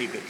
طيب.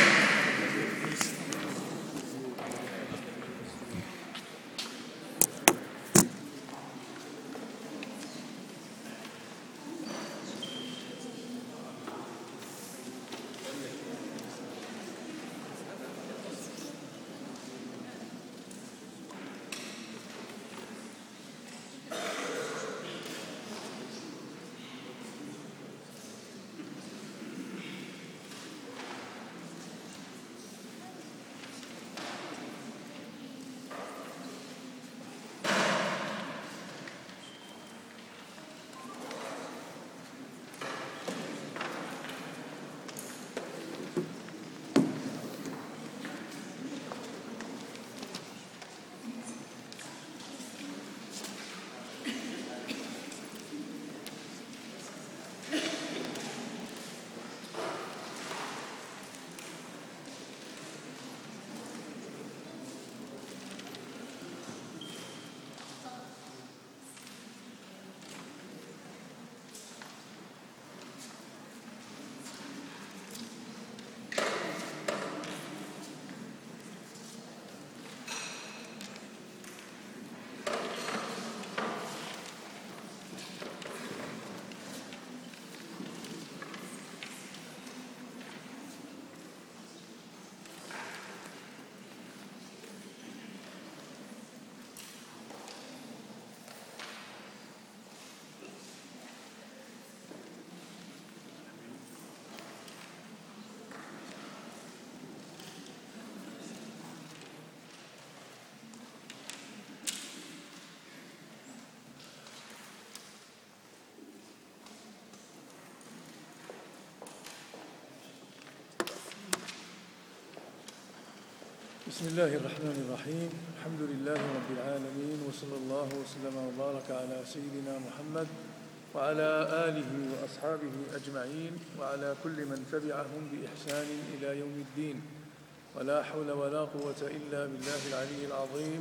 بسم الله الرحمن الرحيم. الحمد لله رب العالمين، وصلى الله وسلم وبارك على سيدنا محمد وعلى آله وأصحابه أجمعين وعلى كل من تبعهم بإحسان إلى يوم الدين. ولا حول ولا قوة إلا بالله العلي العظيم،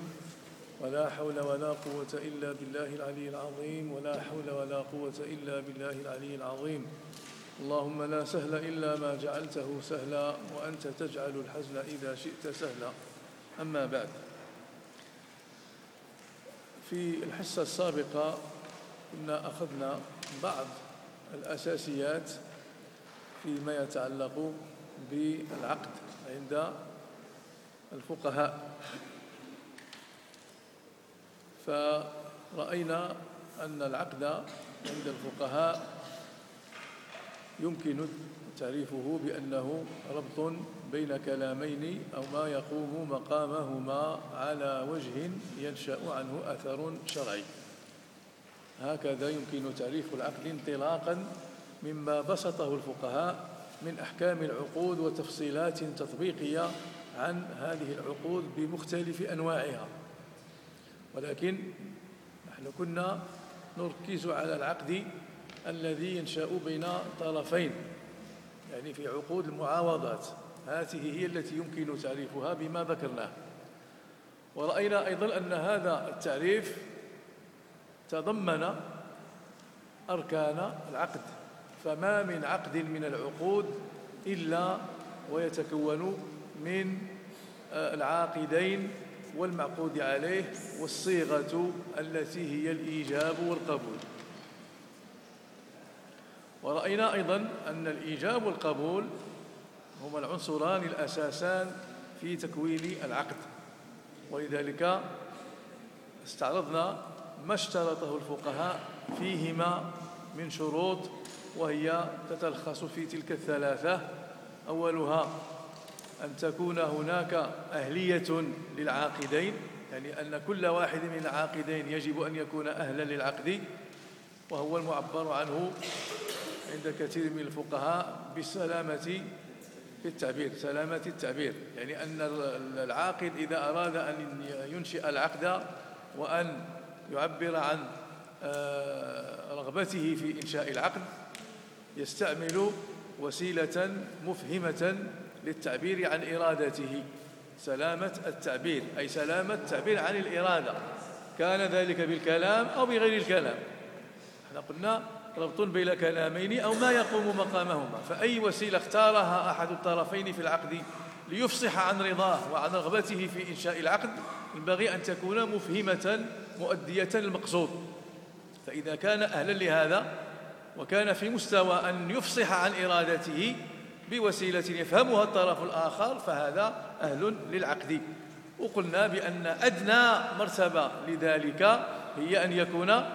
ولا حول ولا قوة إلا بالله العلي العظيم، ولا حول ولا قوة إلا بالله العلي العظيم. اللهم لا سهل إلا ما جعلته سهلا، وأنت تجعل الحزن إذا شئت سهلا. أما بعد، في الحصة السابقة كنا أخذنا بعض الأساسيات فيما يتعلق بالعقد عند الفقهاء، فرأينا أن العقد عند الفقهاء يمكن تعريفه بأنه ربط بين كلامين أو ما يقوم مقامهما على وجه ينشأ عنه أثر شرعي. هكذا يمكن تعريف العقد انطلاقا مما بسطه الفقهاء من أحكام العقود وتفصيلات تطبيقية عن هذه العقود بمختلف أنواعها، ولكن نحن كنا نركز على العقد الذي ينشأ بين طرفين، يعني في عقود المعاوضات. هذه هي التي يمكن تعريفها بما ذكرناه. ورأينا أيضا أن هذا التعريف تضمن أركان العقد، فما من عقد من العقود إلا ويتكون من العاقدين والمعقود عليه والصيغة التي هي الإيجاب والقبول. ورأينا أيضا أن الإيجاب والقبول هما العنصران الأساسان في تكوين العقد، ولذلك استعرضنا ما اشترطه الفقهاء فيهما من شروط، وهي تتلخص في تلك الثلاثة. أولها أن تكون هناك أهلية للعاقدين، يعني أن كل واحد من العاقدين يجب أن يكون أهلا للعقد، وهو المعبر عنه عند كثير من الفقهاء بالسلامة في التعبير، سلامة التعبير، يعني أن العاقد إذا أراد أن ينشئ العقد وأن يعبر عن رغبته في إنشاء العقد يستعمل وسيلة مفهمة للتعبير عن إرادته، سلامة التعبير، أي سلامة التعبير عن الإرادة، كان ذلك بالكلام أو بغير الكلام. احنا قلنا ربط بين كلامين أو ما يقوم مقامهما، فأي وسيلة اختارها أحد الطرفين في العقد ليفصح عن رضاه وعن رغبته في إنشاء العقد ينبغي أن تكون مفهمة مؤدية للمقصود. فإذا كان أهلا لهذا وكان في مستوى أن يفصح عن إرادته بوسيلة يفهمها الطرف الآخر فهذا أهل للعقد. وقلنا بأن أدنى مرتبة لذلك هي أن يكون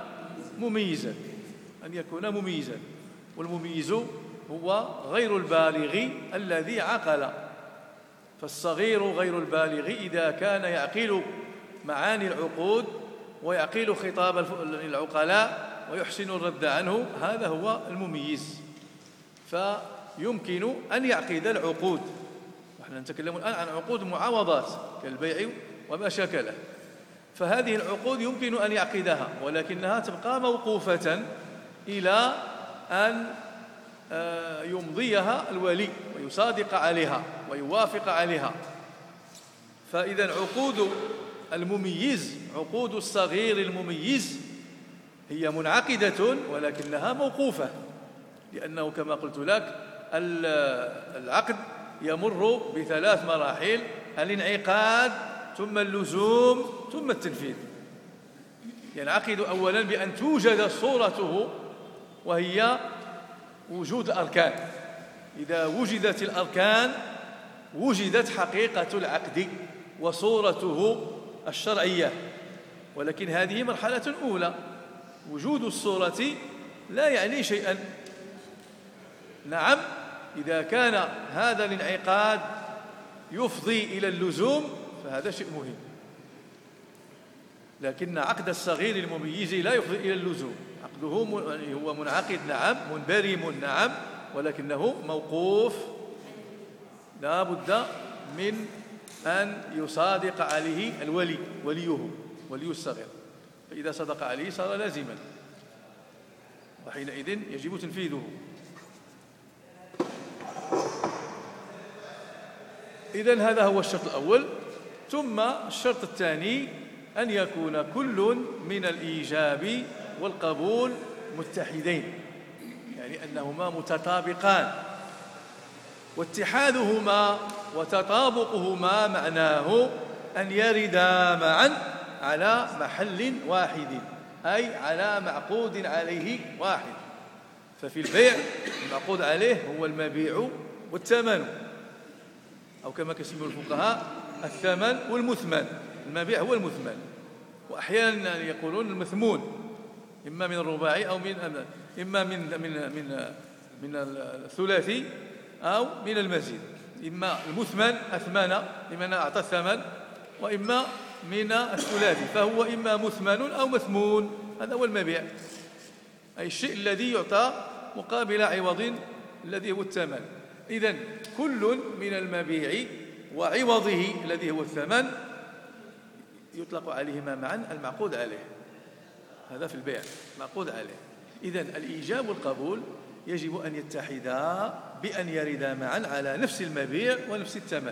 مميزا، والمميز هو غير البالغ الذي عقل. فالصغير غير البالغ إذا كان يعقل معاني العقود ويعقل خطاب العقلاء ويحسن الرد عنه، هذا هو المميز. فيمكن أن يعقد العقود، ونحن نتكلم الآن عن عقود معاوضات كالبيع وما شاكله، فهذه العقود يمكن أن يعقدها ولكنها تبقى موقوفة إلى أن يمضيها الولي ويصادق عليها ويوافق عليها. فإذا عقود المميز، عقود الصغير المميز هي منعقدة ولكنها موقوفة، لأنه كما قلت لك العقد يمر بثلاث مراحل: الانعقاد ثم اللزوم ثم التنفيذ. ينعقد أولا بأن توجد صورته وهي وجود الأركان. إذا وجدت الأركان وجدت حقيقة العقد وصورته الشرعية. ولكن هذه مرحلة أولى، وجود الصورة لا يعني شيئا. نعم، إذا كان هذا الانعقاد يفضي إلى اللزوم فهذا شيء مهم، لكن عقد الصغير المميز لا يفضي إلى اللزوم. عقده هو منعقد نعم، منبرم نعم، ولكنه موقوف، لا بد من أن يصادق عليه ولي الصغير. فإذا صدق عليه صار لازما، وحينئذ يجب تنفيذه. إذن هذا هو الشرط الأول. ثم الشرط الثاني أن يكون كل من الإيجاب والقبول متحدين، يعني أنهما متطابقان، واتحادهما وتطابقهما معناه أن يردا معا على محل واحد، أي على معقود عليه واحد. ففي البيع المعقود عليه هو المبيع والثمن، أو كما يسميه الفقهاء الثمن والمثمن. المبيع هو المثمن، وأحيانا يقولون المثمون، إما من الرباعي أو إما من الثلاثي أو من المزيد. إما المثمن أثمن لمن أعطى الثمن، وإما من الثلاثي، فهو إما مثمن أو مثمون. هذا هو المبيع، أي الشيء الذي يعطى مقابل عوض الذي هو الثمن. إذن كل من المبيع وعوضه الذي هو الثمن يطلق عليهما معا المعقود عليه. هذا في البيع معقود عليه. إذن الإيجاب والقبول يجب أن يتحدا بأن يردا معا على نفس المبيع ونفس الثمن.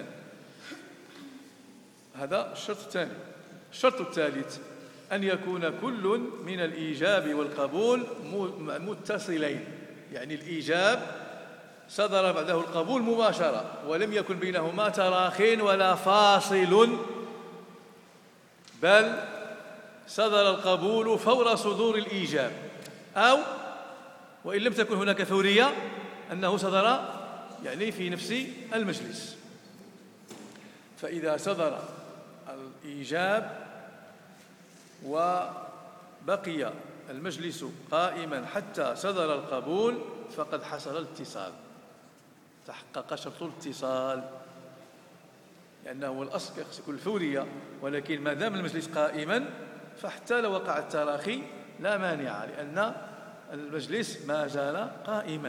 هذا الشرط الثاني. الشرط الثالث أن يكون كل من الإيجاب والقبول متصلين، يعني الإيجاب صدر بعده القبول مباشرة ولم يكن بينهما تراخ ولا فاصل، بل صدر القبول فور صدور الإيجاب، أو وإن لم تكن هناك ثورية أنه صدر يعني في نفس المجلس. فإذا صدر الإيجاب وبقي المجلس قائما حتى صدر القبول فقد حصل الاتصال، تحقق شرط الاتصال، لأنه هو الأصل يكون ثورية، ولكن ما دام المجلس قائما فحتى لو وقع التراخي لا مانع، لأن المجلس ما زال قائما.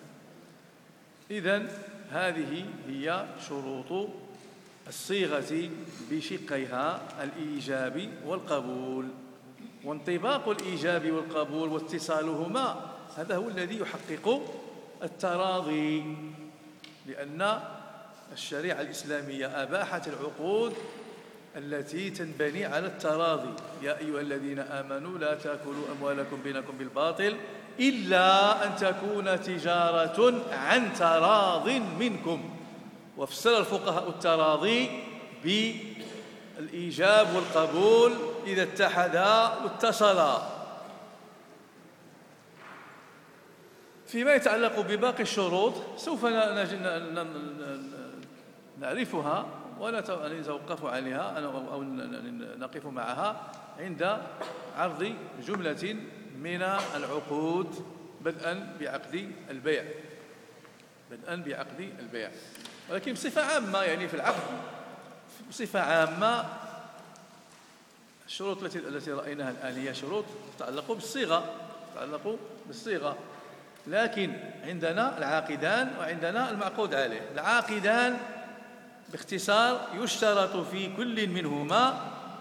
إذن هذه هي شروط الصيغة بشقيها الإيجاب والقبول. وانطباق الإيجاب والقبول واتصالهما هذا هو الذي يحقق التراضي، لأن الشريعة الإسلامية أباحت العقود التي تنبني على التراضي. يا أيها الذين آمنوا لا تأكلوا أموالكم بينكم بالباطل إلا أن تكون تجارة عن تراض منكم. وفسر الفقهاء التراضي بالإيجاب والقبول إذا اتحدا واتصلا. فيما يتعلق بباقي الشروط سوف نعرفها ونتوقف عليها أو نقف معها عند عرض جملة من العقود بدءا بعقد البيع. ولكن بصفة عامة يعني في العقد بصفة عامة الشروط التي رأيناها الآن هي شروط تتعلق بالصيغة. لكن عندنا العاقدان وعندنا المعقود عليه. العاقدان باختصار يشترط في كل منهما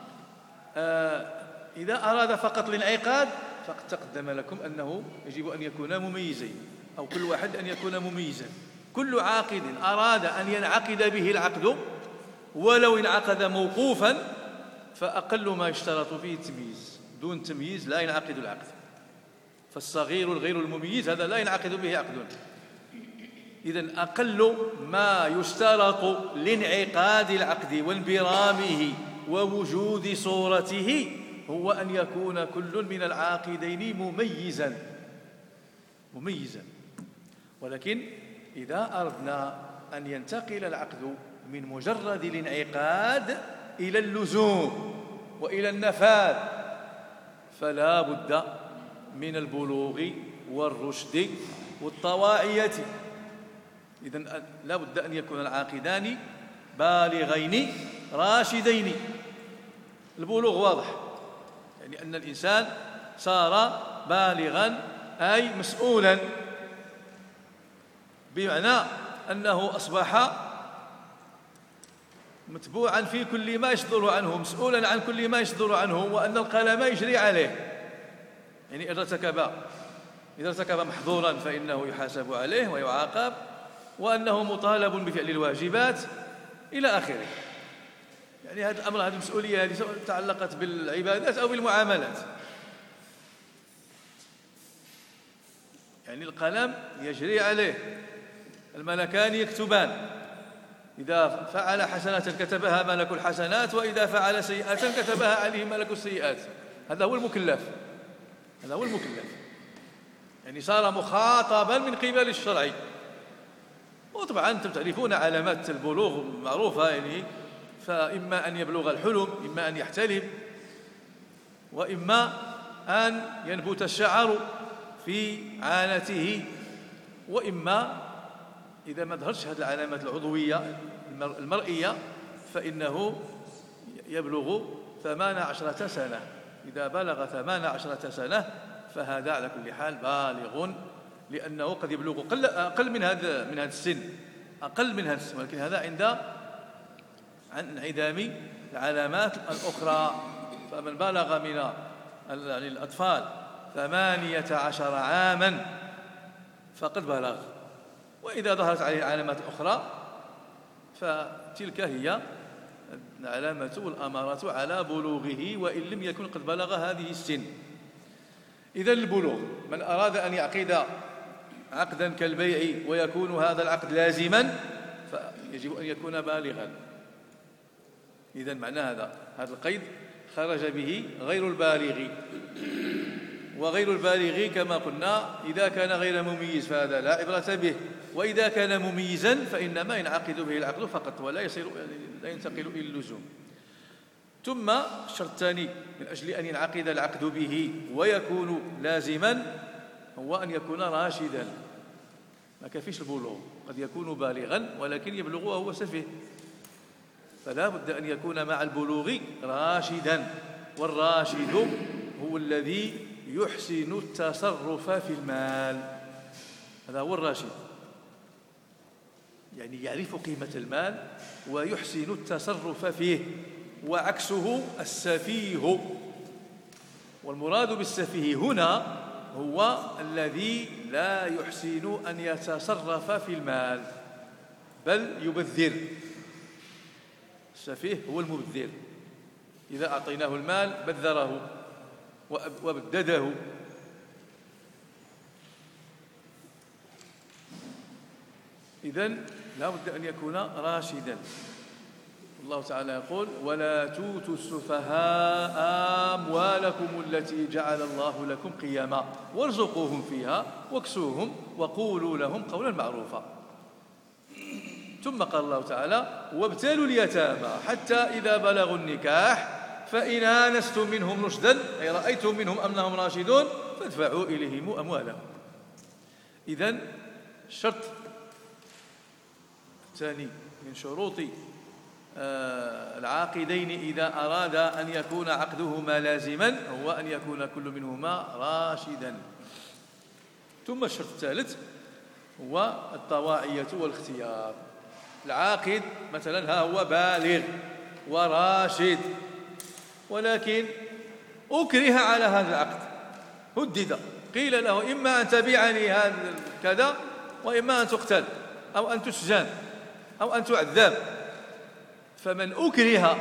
إذا أراد فقط الانعقاد فقد تقدم لكم أنه يجب أن يكون مميزين، أو كل واحد أن يكون مميزا. كل عاقد أراد أن ينعقد به العقد ولو انعقد موقوفا فأقل ما يشترط فيه التمييز. دون تمييز لا ينعقد العقد. فالصغير الغير المميز هذا لا ينعقد به عقد. إذن أقل ما يشترط لانعقاد العقد وانبرامه ووجود صورته هو أن يكون كل من العاقدين مميزا. ولكن إذا أردنا أن ينتقل العقد من مجرد الانعقاد إلى اللزوم وإلى النفاذ فلا بد من البلوغ والرشد والطواعية. إذن لا بد أن يكون العاقدان بالغين راشدين. البلوغ واضح، يعني أن الإنسان صار بالغا أي مسؤولا، بمعنى أنه أصبح متبوعا في كل ما يصدر عنه، مسؤولا عن كل ما يصدر عنه، وأن القلم يجري عليه. يعني إذا ارتكب محظورا فإنه يحاسب عليه ويعاقب، وأنه مطالب بفعل الواجبات إلى آخره. يعني هذا الأمر، هذه المسؤولية هذه سواء تعلقت بالعبادات أو بالمعاملات. يعني القلم يجري عليه، الملكان يكتبان، إذا فعل حسنات كتبها ملك الحسنات، وإذا فعل سيئات كتبها عليه ملك السيئات. هذا هو المكلف. يعني صار مخاطبا من قبل الشرع. وطبعا أنتم تعرفون علامات البلوغ معروفة، يعني فإما أن يبلغ الحلم، إما أن يحتلم، وإما أن ينبت الشعر في عانته، وإما إذا ما ظهرتش هذه العلامات العضوية المرئية فإنه يبلغ 18 سنة. إذا بلغ 18 سنة فهذا على كل حال بالغ، لأنه قد يبلغ أقل من هذا السن، ولكن هذا عند انعدام العلامات الأخرى. فمن بلغ من يعني الأطفال 18 عاما فقد بلغ. وإذا ظهرت عليه علامات أخرى فتلك هي العلامة والأمارة على بلوغه، وإن لم يكن قد بلغ هذه السن. إذن البلوغ، من أراد أن يعقد عقدا كالبيع ويكون هذا العقد لازما فيجب أن يكون بالغا. إذن معنى هذا القيد خرج به غير البالغ. وغير البالغ كما قلنا إذا كان غير مميز فهذا لا عبرة به، وإذا كان مميزا فإنما ينعقد به العقد فقط ولا لا ينتقل إلى اللزوم. ثم الشرط الثاني من أجل أن ينعقد العقد به ويكون لازما هو أن يكون راشدا. ما كفيش البلوغ، قد يكون بالغا ولكن يبلغ وهو سفيه، فلا بد أن يكون مع البلوغ راشدا. والراشد هو الذي يحسن التصرف في المال، هذا هو الراشد، يعني يعرف قيمة المال ويحسن التصرف فيه، وعكسه السفيه. والمراد بالسفيه هنا هو الذي لا يحسن أن يتصرف في المال بل يبذر. السفيه هو المبذر، إذا أعطيناه المال بذره وبدده. إذن لا بد أن يكون راشدا. الله تعالى يقول: ولا توتوا السفهاء أموالكم التي جعل الله لكم قياما وارزقوهم فيها واكسوهم وقولوا لهم قولا معروفا. ثم قال الله تعالى: وابتلوا اليتامى حتى إذا بلغوا النكاح فإن آنستم منهم رشدا، أي رأيتم منهم أنهم راشدون، فادفعوا إليهم أموالهم. إذن الشرط الثاني من شروط العاقدين إذا أراد أن يكون عقدهما لازما هو أن يكون كل منهما راشدا. ثم الشرط الثالث هو الطواعية والاختيار. العاقد مثلا ها هو بالغ وراشد، ولكن أكره على هذا العقد، هدد، قيل له: إما أن تبيعني هذا كذا، وإما أن تقتل أو أن تسجن أو أن تعذب. فمن أكره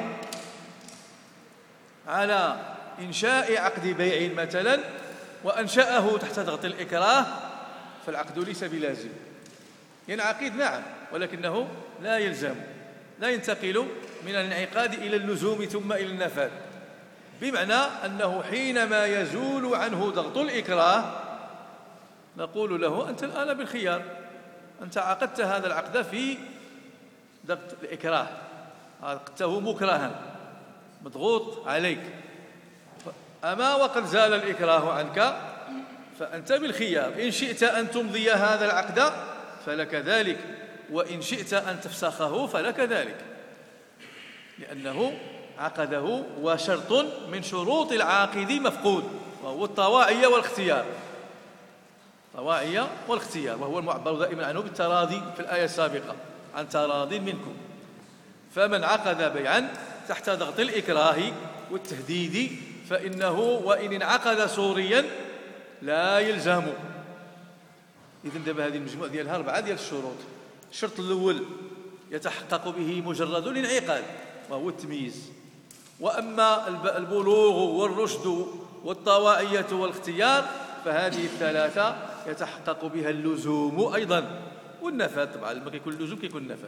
على إنشاء عقد بيع مثلا وأنشأه تحت ضغط الإكراه فالعقد ليس بلازم. ينعقد نعم، ولكنه لا يلزم، لا ينتقل من الانعقاد إلى اللزوم ثم إلى النفاذ، بمعنى أنه حينما يزول عنه ضغط الإكراه نقول له: أنت الآن بالخيار، أنت عقدت هذا العقد في ضغط الإكراه، عقدته مكرها مضغوط عليك، أما وقد زال الإكراه عنك فأنت بالخيار، إن شئت أن تمضي هذا العقد فلك ذلك، وإن شئت أن تفسخه فلك ذلك، لأنه عقده وشرط من شروط العاقد مفقود، وهو الطواعية والاختيار. الطواعية والاختيار، وهو المعبر دائما عنه بالتراضي في الآية السابقة: عن تراض منكم. فمن عقد بيعا تحت ضغط الإكراه والتهديد فإنه وإن انعقد سوريا لا يلزم. إذن دابا هذه المجموعة ديالها 4 ديال الشروط. الشرط الأول يتحقق به مجرد الانعقاد وهو التمييز، وأما البلوغ والرشد والطواعية والاختيار فهذه الثلاثة يتحقق بها اللزوم أيضا والنفاذ. طبعا لما كيكون اللزوم كيكون النفاذ.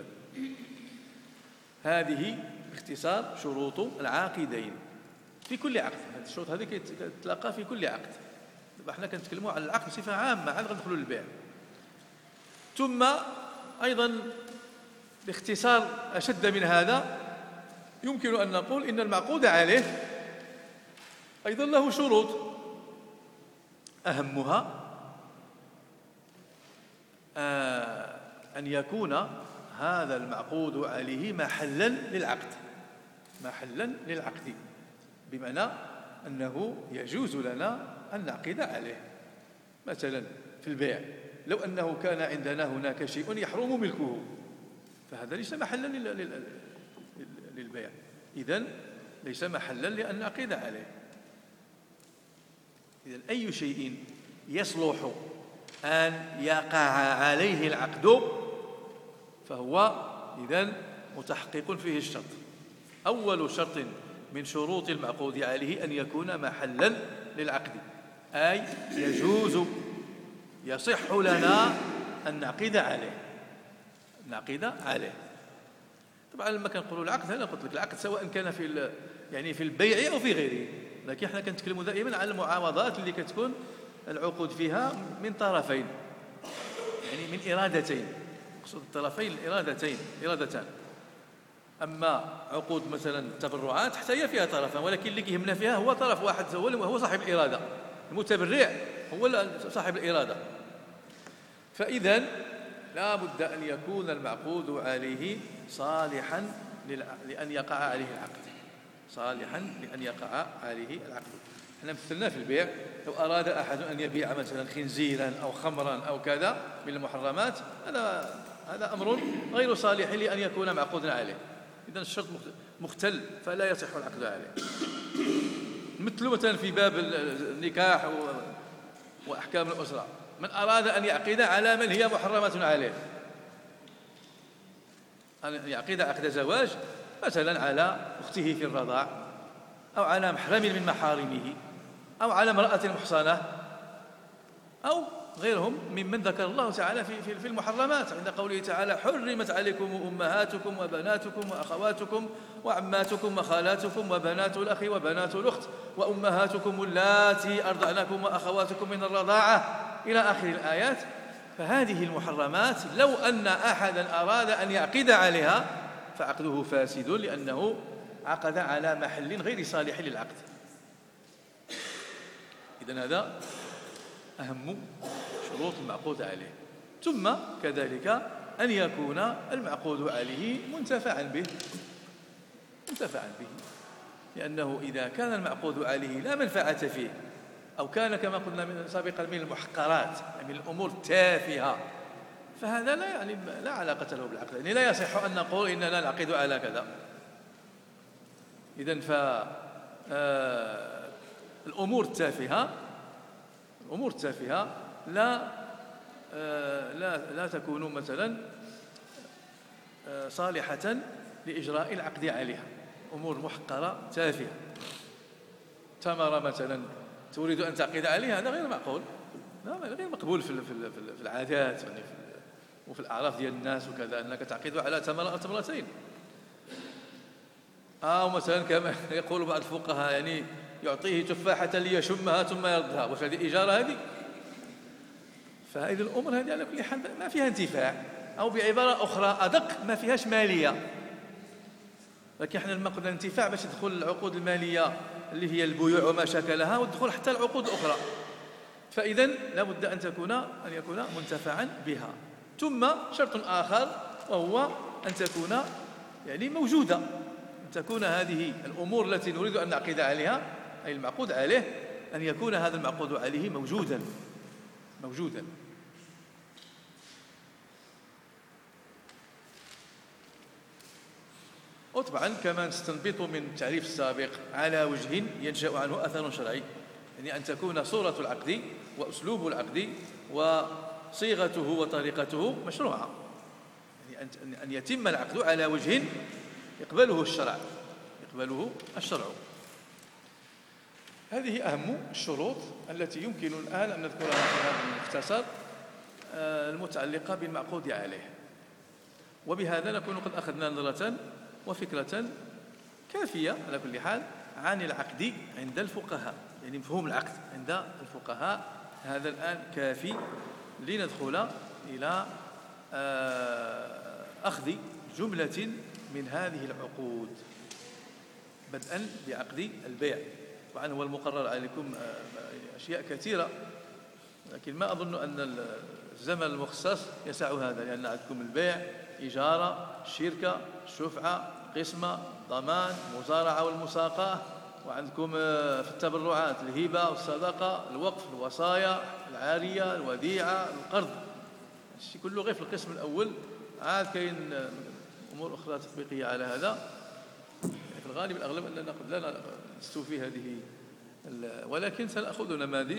هذه باختصار شروط العاقدين في كل عقد. هذه الشروط هذه كتتلاقى في كل عقد. دابا حنا كنتكلموا على العقد بصفة عامة، عاد غندخلوا للبيع. ثم أيضا باختصار أشد من هذا يمكن أن نقول إن المعقود عليه أيضا له شروط، أهمها أن يكون هذا المعقود عليه محلا للعقد، محلا للعقد، بمعنى أنه يجوز لنا أن نعقد عليه. مثلا في البيع لو أنه كان عندنا هناك شيء يحرم ملكه فهذا ليس محلا للبيع، إذن ليس محلا لأن نعقد عليه. إذن أي شيء يصلح أن يقع عليه العقد فهو إذن متحقق فيه الشرط. أول شرط من شروط المعقود عليه أن يكون محلا للعقد، أي يجوز يصح لنا أن نعقد عليه. طبعا لما كنقولوا العقد، أنا قلت لك العقد سواء كان في البيع أو في غيره، لكن احنا كنتكلموا دائما على المعاوضات اللي كتكون العقود فيها من طرفين، يعني من إرادتين، أقصد الطرفين الإرادتان. أما عقود مثلا التبرعات حتى هي فيها طرفان، ولكن اللي كيهمنا فيها هو طرف واحد هو صاحب الإرادة، المتبرع هو صاحب الإرادة. فإذا لا بد أن يكون المعقود عليه صالحا لأن يقع عليه العقد، احنا مثلنا في البيع، لو أراد أحد أن يبيع مثلا خنزيرا أو خمرا أو كذا من المحرمات، هذا أمر غير صالح لأن يكون معقودا عليه. إذن الشرط مختل فلا يصح العقد عليه. مثل مثلا في باب النكاح وأحكام الأسرة، من أراد أن يعقد على من هي محرمة عليه، أن يعقد عقد زواج مثلا على أخته في الرضاع أو على محرم من محارمه أو على امرأة محصنة أو وغيرهم ممن ذكر الله تعالى في المحرمات، عند قوله تعالى: حرمت عليكم أمهاتكم وبناتكم وأخواتكم وعماتكم وخالاتكم وبنات الأخ وبنات الأخت وأمهاتكم اللاتي أرضعنكم وأخواتكم من الرضاعة إلى آخر الآيات. فهذه المحرمات لو أن أحدا أراد أن يعقد عليها فعقده فاسد، لأنه عقد على محل غير صالح للعقد. إذن هذا أهم شروط المعقود عليه. ثم كذلك أن يكون المعقود عليه منتفعا به، لأنه إذا كان المعقود عليه لا منفعة فيه، أو كان كما قلنا من سابقا من المحقرات، من الأمور التافهة، فهذا لا علاقة له بالعقد. يعني لا يصح أن نقول إننا نعقد على كذا. إذن الأمور التافهة لا تكون مثلا صالحة لإجراء العقد عليها. أمور محقرة تافهة، ثمرة مثلا تريد أن تعقد عليها، هذا غير معقول، غير مقبول في العادات وفي الأعراف ديال الناس وكذا، أنك تعقد على ثمرة أو ثمرتين. أو مثلا كما يقول بعض الفقهاء، يعني يعطيه تفاحة ليشمها ثم يردها، واش هذه إجارة هذه؟ فهذه الأمور هذه على كل حال ما فيها انتفاع، أو بعبارة أخرى أدق ما فيهاش مالية. لكن احنا لما قلنا انتفاع باش تدخل العقود المالية اللي هي البيوع وما شاكلها، وتدخل حتى العقود الأخرى. فإذن لا بد أن يكون منتفعا بها. ثم شرط آخر وهو أن تكون يعني موجودة، أن تكون هذه الأمور التي نريد أن نعقد عليها، أي المعقود عليه، أن يكون هذا المعقود عليه موجودا. وطبعا كما نستنبط من التعريف السابق على وجه ينشأ عنه أثر شرعي، يعني أن تكون صورة العقد وأسلوب العقد وصيغته وطريقته مشروعة، يعني أن يتم العقد على وجه يقبله الشرع. هذه أهم الشروط التي يمكن الآن أن نذكرها في هذا المختصر المتعلقة بالمعقود عليه. وبهذا نكون قد أخذنا نظرة وفكرة كافية على كل حال عن العقد عند الفقهاء، يعني مفهوم العقد عند الفقهاء هذا الآن كافي لندخل إلى أخذ جملة من هذه العقود، بدءا بعقد البيع. طبعا هو المقرر عليكم أشياء كثيرة، لكن ما أظن أن الزمن المخصص يسع هذا، لأن عندكم البيع، إجارة، شركة، شفعة، قسمة، ضمان، مزارعة والمساقاة، وعندكم في التبرعات الهبة والصدقة، الوقف، الوصايا، العارية، الوديعة، القرض. الشيء كله غير في القسم الأول. عاد كاين أمور أخرى تطبيقية على هذا. في الغالب الأغلب أننا قد لا نستوفي هذه، ولكن سنأخذ نماذج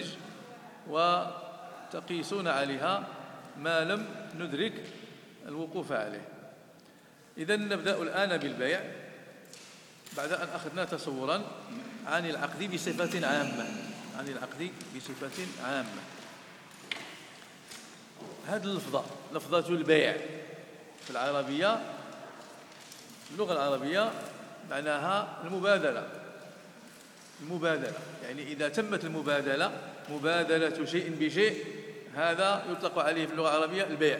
وتقيسون عليها ما لم ندرك الوقوف عليه. إذن نبدأ الآن بالبيع بعد أن أخذنا تصورا عن العقد بصفة عامة. هذه لفظة البيع في العربية، اللغة العربية معناها المبادلة. يعني إذا تمت المبادلة، مبادلة شيء بشيء، هذا يطلق عليه في اللغة العربية البيع.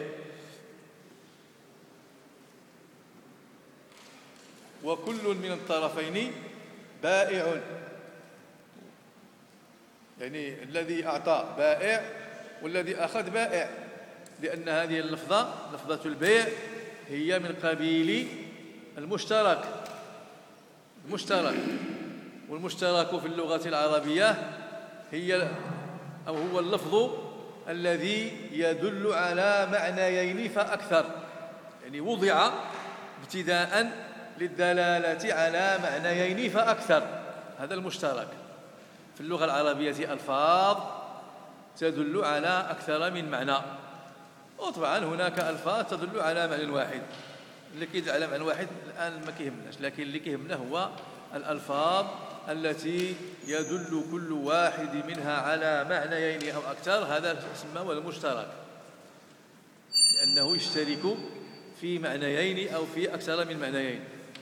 وكل من الطرفين بائع، يعني الذي أعطى بائع والذي أخذ بائع، لأن هذه اللفظة لفظة البيع هي من قبيل المشترك. والمشترك في اللغة العربية هو اللفظ الذي يدل على معنيين فأكثر، يعني وضع ابتداء للدلالة على معنيين فأكثر. هذا المشترك في اللغة العربية ألفاظ تدل على أكثر من معنى، وطبعا هناك ألفاظ تدل على معنى واحد. اللي كيدل على معنى واحد الآن ما كيهمناش، لكن اللي كيهمنا هو الألفاظ التي يدل كل واحد منها على معنيين أو أكثر، هذا يسمى المشترك، لأنه يشترك في معنيين أو في أكثر من معنيين.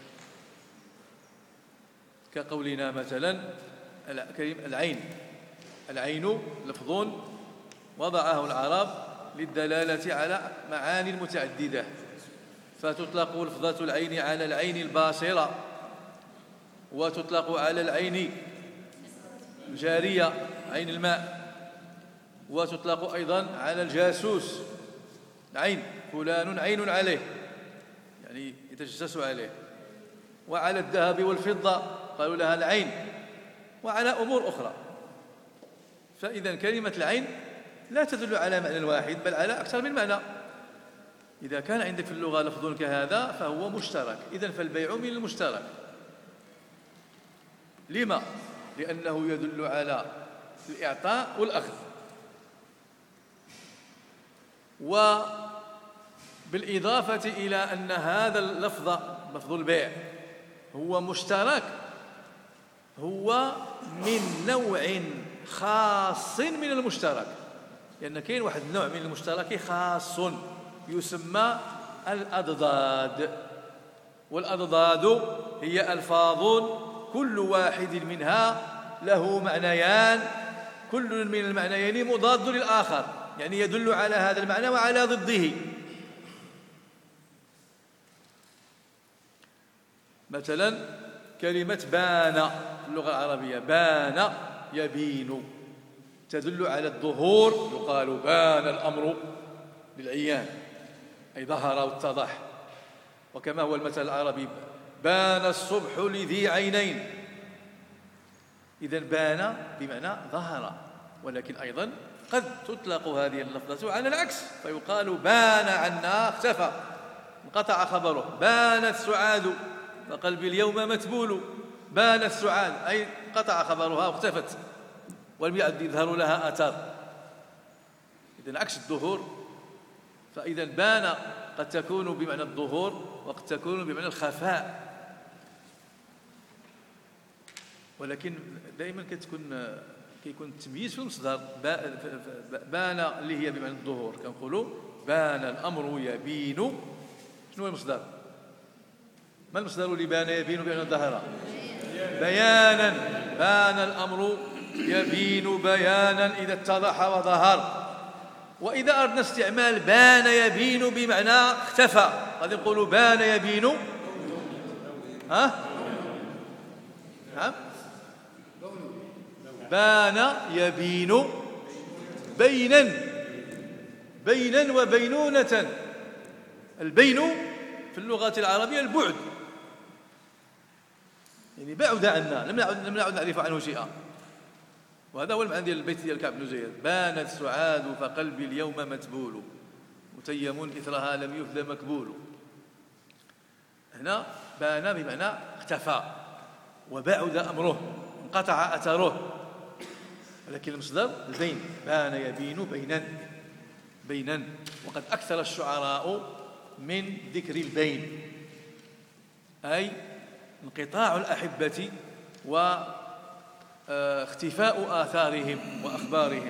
كقولنا مثلا العين. العين لفظ وضعه العرب للدلالة على معاني متعددة، فتطلق لفظة العين على العين الباصرة، وتطلق على العين الجارية عين الماء، وتطلق أيضا على الجاسوس عين، فلان عين عليه يعني يتجسس عليه، وعلى الذهب والفضة قالوا لها العين، وعلى أمور أخرى. فإذا كلمة العين لا تدل على معنى واحد بل على أكثر من معنى. إذا كان عندك في اللغة لفظ كهذا فهو مشترك، إذن فالبيع من المشترك. لما؟ لأنه يدل على الإعطاء والأخذ. وبالإضافة إلى أن هذا اللفظ لفظ البيع هو مشترك، هو من نوع خاص من المشترك، لأن كاين واحد النوع من المشترك خاص يسمى الأضداد. والأضداد هي ألفاظ كل واحد منها له معنيان، كل من المعنيين مضاد للآخر، يعني يدل على هذا المعنى وعلى ضده. مثلا كلمة بان في اللغة العربية، بان يبين، تدل على الظهور، يقال بان الأمر للعيان أي ظهر واتضح. وكما هو المثل العربي بان الصبح لذي عينين، إذن بان بمعنى ظهر، ولكن أيضا قد تطلق هذه اللفظة على العكس، فيقال بان عنا اختفى انقطع خبره، بانت سعاد فقلبي اليوم متبول، بانت سعاد أي انقطع خبرها واختفت ولم يعد يظهر لها أثر، إذن عكس الظهور. فإذا بان قد تكون بمعنى الظهور وقد تكون بمعنى الخفاء، ولكن دائما كيكون التمييز في المصدر. بان اللي هي بمعنى الظهور كنقولوا بان الأمر يبين، شنو هو المصدر؟ ما المصدر اللي بان يبين بمعنى الظهر؟ بيانا، بان الأمر يبين بيانا إذا اتضح وظهر. وإذا أردنا استعمال بان يبين بمعنى اختفى قد نقولوا بان يبين نعم بان يبين بينا، بينا وبينونة. البين في اللغة العربية البعد، يعني بعد عنا، لم نعد نعرف عنه شيئا. وهذا هو المعنى ديال البيت ديال كعب بن زياد، بانت سعاد فقلبي اليوم متبول، متيم إثرها لم يفد مكبول. هنا بان بمعنى اختفى وبعد أمره انقطع أثره، ولكن المصدر البين، بان يبين بينا، بينا. وقد أكثر الشعراء من ذكر البين، أي انقطاع الأحبة واختفاء آثارهم وأخبارهم.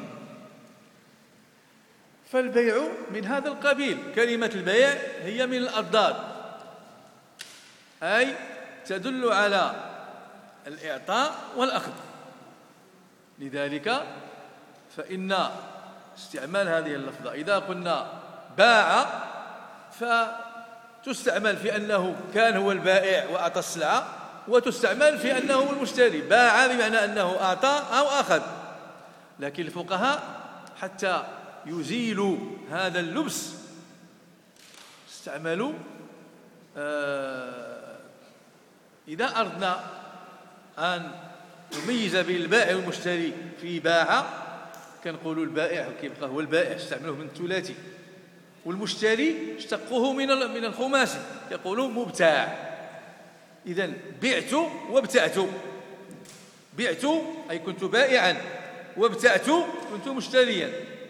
فالبيع من هذا القبيل، كلمة البيع هي من الأضداد، أي تدل على الإعطاء والأخذ. لذلك فإن استعمال هذه اللفظة إذا قلنا باع فتستعمل في أنه كان هو البائع وأعطى السلعة، وتستعمل في أنه هو المشتري، باع بمعنى أنه أعطى أو أخذ. لكن الفقهاء حتى يزيلوا هذا اللبس استعملوا إذا أردنا أن نميز بين البائع والمشتري في باع، كنقولوا البائع كيبقى هو البائع استعملوه من الثلاثي، والمشتري اشتقوه من الخماسي يقولوا مبتاع. إذن بعت وابتعت، بعت أي كنت بائعا، وابتعت كنت مشتريا.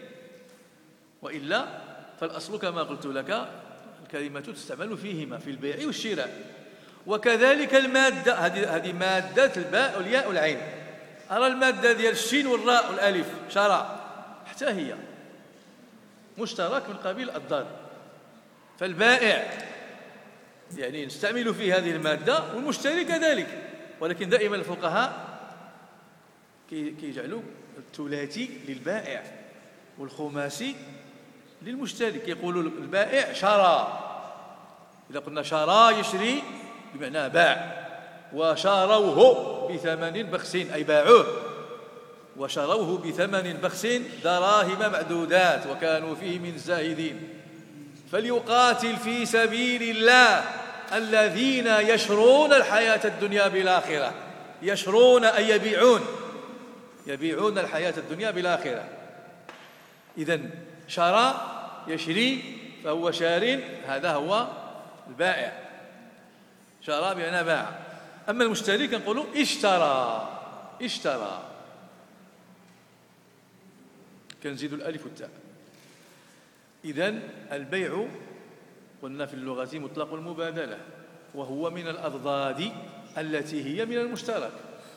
وإلا فالأصل كما قلت لك الكلمة تستعمل فيهما في البيع والشراء. وكذلك المادة، هذه مادة الباء والياء والعين. أرى المادة ديال الشين والراء والألف شرى حتى هي مشترك من قبيل الضاد، فالبائع يعني نستعمل فيه هذه المادة والمشتري كذلك، ولكن دائما الفقهاء كيجعلوا الثلاثي للبائع والخماسي للمشتري. كيقولوا البائع شرى، إذا قلنا شرى يشري بمعنى باع، وشروه بثمن بخس أي باعوه، وشروه بثمن بخس دراهم معدودات وكانوا فيه من الزاهدين. فليقاتل في سبيل الله الذين يشرون الحياة الدنيا بالآخرة. يشرون أي يبيعون الحياة الدنيا بالآخرة. إذن شرى يشري فهو شار، هذا هو البائع، شرى بمعنى باع. أما المشتري كنقولوا اشترى، كنزيد الألف والتاء. إذن البيع قلنا في اللغة مطلق المبادلة، وهو من الأضداد التي هي من المشترك.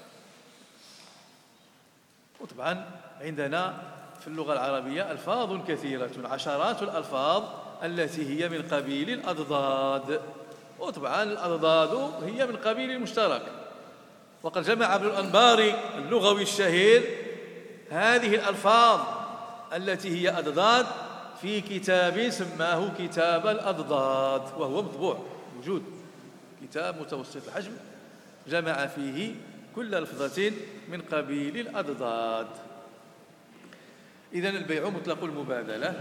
وطبعا عندنا في اللغة العربية ألفاظ كثيرة، عشرات الألفاظ التي هي من قبيل الأضداد، وطبعا الأضداد هي من قبيل المشترك. وقد جمع ابن الأنباري اللغوي الشهير هذه الألفاظ التي هي أضداد في كتاب سماه كتاب الأضداد، وهو مطبوع موجود، كتاب متوسط الحجم جمع فيه كل لفظة من قبيل الأضداد. إذن البيع مطلق المبادلة.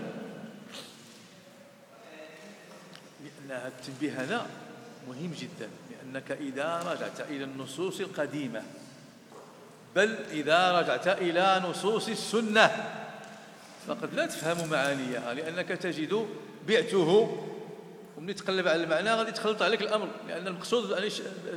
لأن التنبيه هذا مهم جدا، لأنك إذا رجعت إلى النصوص القديمة، بل إذا رجعت إلى نصوص السنة، فقد لا تفهم معانيها، لأنك تجد بعته ومن تقلب على المعنى غادي تخلط عليك الأمر، لأن المقصود أنني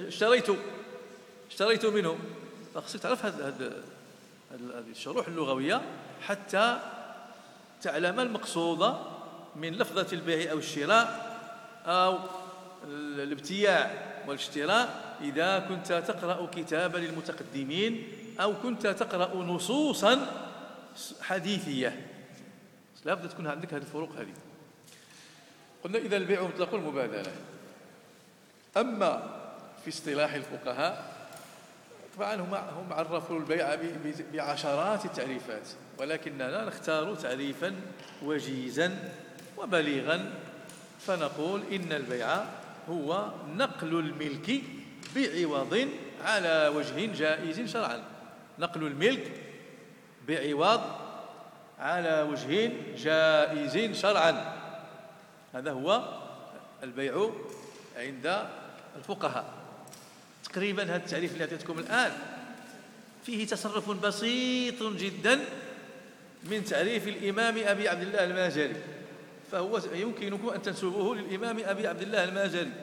اشتريت منه. فخصك تعرف هذه الشروح اللغوية حتى تعلم المقصود من لفظة البيع أو الشراء أو الابتياع والاشتراء، إذا كنت تقرأ كتابا للمتقدمين أو كنت تقرأ نصوصا حديثية. لا بد تكون عندك هذه الفروق هذه. قلنا إذا البيع مطلق المبادلة. أما في اصطلاح الفقهاء طبعا هم عرفوا البيع بعشرات التعريفات، ولكننا نختار تعريفا وجيزا وبليغا، فنقول إن البيع هو نقل الملك بعوض على وجه جائز شرعا. نقل الملك بعوض على وجه جائز شرعا، هذا هو البيع عند الفقهاء. تقريبا هذا التعريف اللي أعطيتكم الآن فيه تصرف بسيط جدا من تعريف الإمام أبي عبد الله المازري، فهو يمكنكم أن تنسبوه للإمام أبي عبد الله المازري.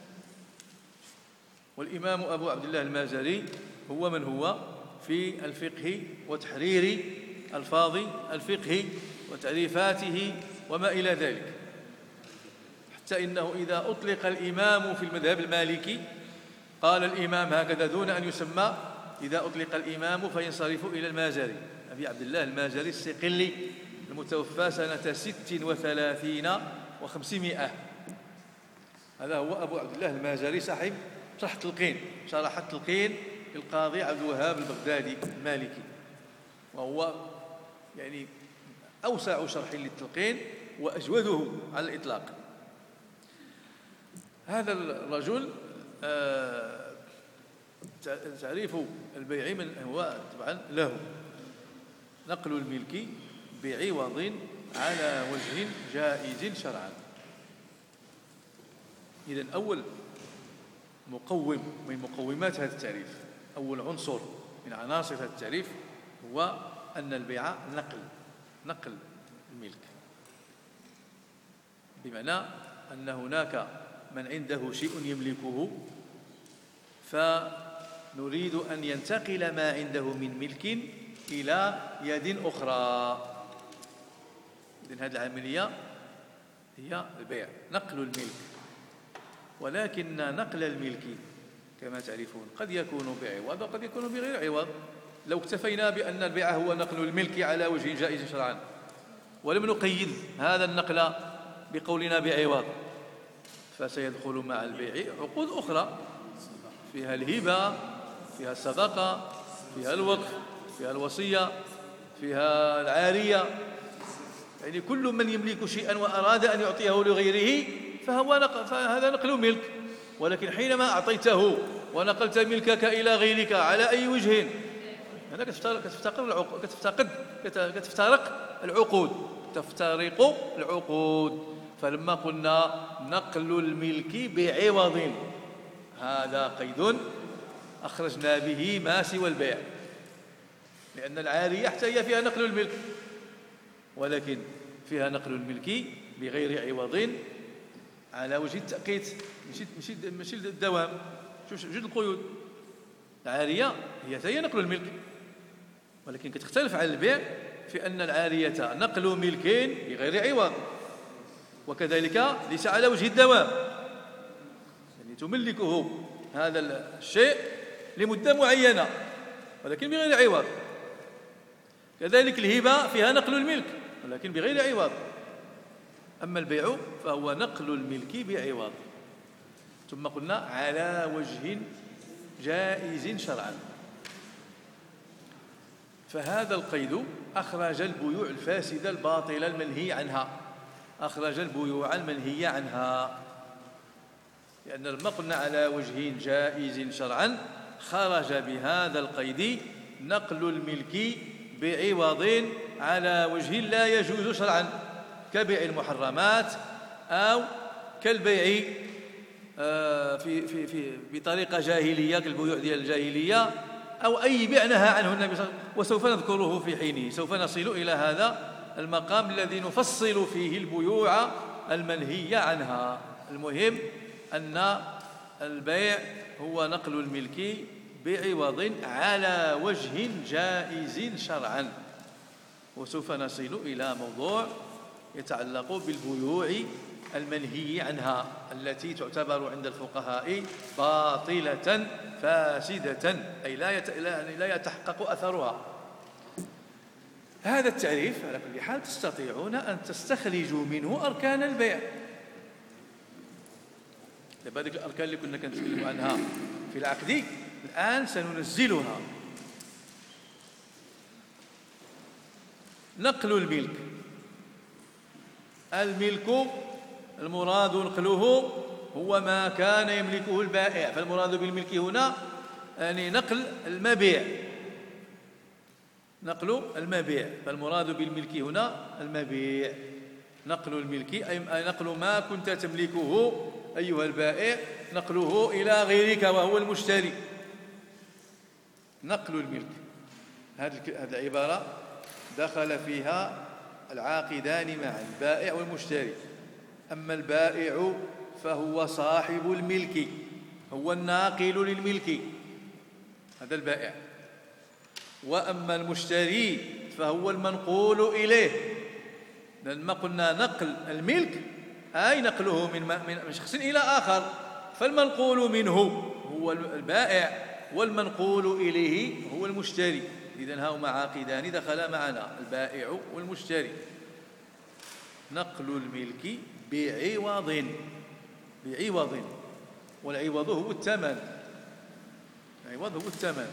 والإمام أبو عبد الله المازري هو من هو في الفقه وتحرير ألفاظ الفقه وتعريفاته وما إلى ذلك، حتى إنه إذا أطلق الإمام في المذهب المالكي قال الإمام هكذا دون أن يسمى، إذا أطلق الإمام فينصرف إلى المازري أبي عبد الله المازري الصقلي المتوفى سنة 36 و500. هذا هو أبو عبد الله المازري صاحب شرح التلقين للقاضي عبد الوهاب البغدادي المالكي، وهو يعني أوسع شرح للتلقين وأجوده على الإطلاق. هذا الرجل تعريف البيع من هو طبعا له نقل الملك بعوض على وجه جائز شرعا. إذن أول مقوم من مقومات هذا التعريف، أول عنصر من عناصر هذا التعريف هو أن البيع نقل الملك، بمعنى أن هناك من عنده شيء يملكه فنريد أن ينتقل ما عنده من ملك إلى يد أخرى. إذن هذه العملية هي البيع، نقل الملك. ولكن نقل الملك كما تعرفون قد يكون بعوض وقد يكون بغير عوض. لو اكتفينا بأن البيع هو نقل الملك على وجه جائز شرعا ولم نقيد هذا النقل بقولنا بعوض، فسيدخل مع البيع عقود أخرى فيها الهبة، فيها الصدقة، فيها الوقف، فيها الوصية، فيها العارية. يعني كل من يملك شيئا وأراد أن يعطيه لغيره فهذا نقل ملك. ولكن حينما أعطيته ونقلت ملكك إلى غيرك على أي وجه، هنا كتفترق العقود. فلما قلنا نقل الملك بعوض، هذا قيد أخرجنا به ما سوى البيع، لأن العارية حتى هي فيها نقل الملك، ولكن فيها نقل الملك بغير عوض على وجه التأقيت، ماشي الدوام. شوف جوج القيود. العارية هي نقل الملك، ولكن كتختلف عن البيع في أن العارية نقل ملك بغير عوض، وكذلك ليس على وجه الدوام، يعني تملكه هذا الشيء لمدة معينة ولكن بغير عوض. كذلك الهبة فيها نقل الملك ولكن بغير عوض. أما البيع فهو نقل الملك بعوض. ثم قلنا على وجه جائز شرعا. فهذا القيد أخرج البيوع الفاسدة الباطلة المنهي عنها، أخرج البيوع المنهي عنها، لأن لما قلنا على وجه جائز شرعا خرج بهذا القيد نقل الملك بعوض على وجه لا يجوز شرعا، كبيع المحرمات أو كالبيع بطريقة جاهلية كالبيوع ديال الجاهلية، أو أي بيع نهى عنه النبي صلى الله عليه وسلم، وسوف نذكره في حينه. سوف نصل إلى هذا المقام الذي نفصل فيه البيوع المنهية عنها. المهم أن البيع هو نقل الملك بعوض على وجه جائز شرعا، وسوف نصل إلى موضوع يتعلق بالبيوع المنهي عنها التي تعتبر عند الفقهاء باطلة فاسدة، أي لا يتحقق أثرها. هذا التعريف على كل حال تستطيعون أن تستخرجوا منه أركان البيع. دابا هذيك الأركان اللي كنا كنتكلموا عنها في العقد الآن سننزلها. نقل الملك، الملك المراد نقله هو ما كان يملكه البائع، فالمراد بالملك هنا يعني نقل المبيع، نقل المبيع، فالمراد بالملك هنا المبيع. نقل الملك أي نقل ما كنت تملكه أيها البائع، نقله إلى غيرك وهو المشتري. نقل الملك، هذه العبارة دخل فيها العاقدان معا، البائع والمشتري. أما البائع فهو صاحب الملك، هو الناقل للملك، هذا البائع. وأما المشتري فهو المنقول إليه. لما قلنا نقل الملك أي نقله من شخص إلى آخر، فالمنقول منه هو البائع والمنقول إليه هو المشتري. إذن هما عاقدان دخلا معنا، البائع والمشتري. نقل الملك بعوض، والعوض هو الثمن، العوض هو الثمن.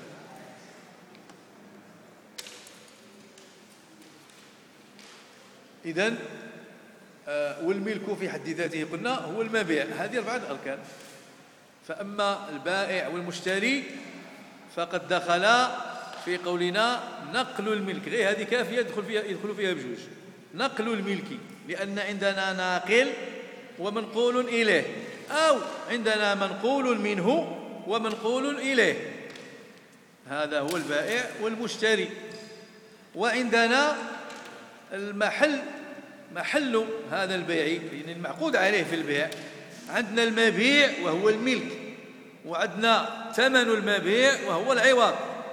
إذن والملك في حد ذاته قلنا هو المبيع. هذه 4 أركان. فأما البائع والمشتري فقد دخلا في قولنا نقل الملك، غير هذه كافية يدخل فيها بجوج. نقل الملك لأن عندنا ناقل ومنقول إليه، أو عندنا منقول منه ومنقول إليه، هذا هو البائع والمشتري. وعندنا المحل، محل هذا البيع يعني المعقود عليه في البيع، عندنا المبيع وهو الملك، وعندنا ثمن المبيع وهو العوض.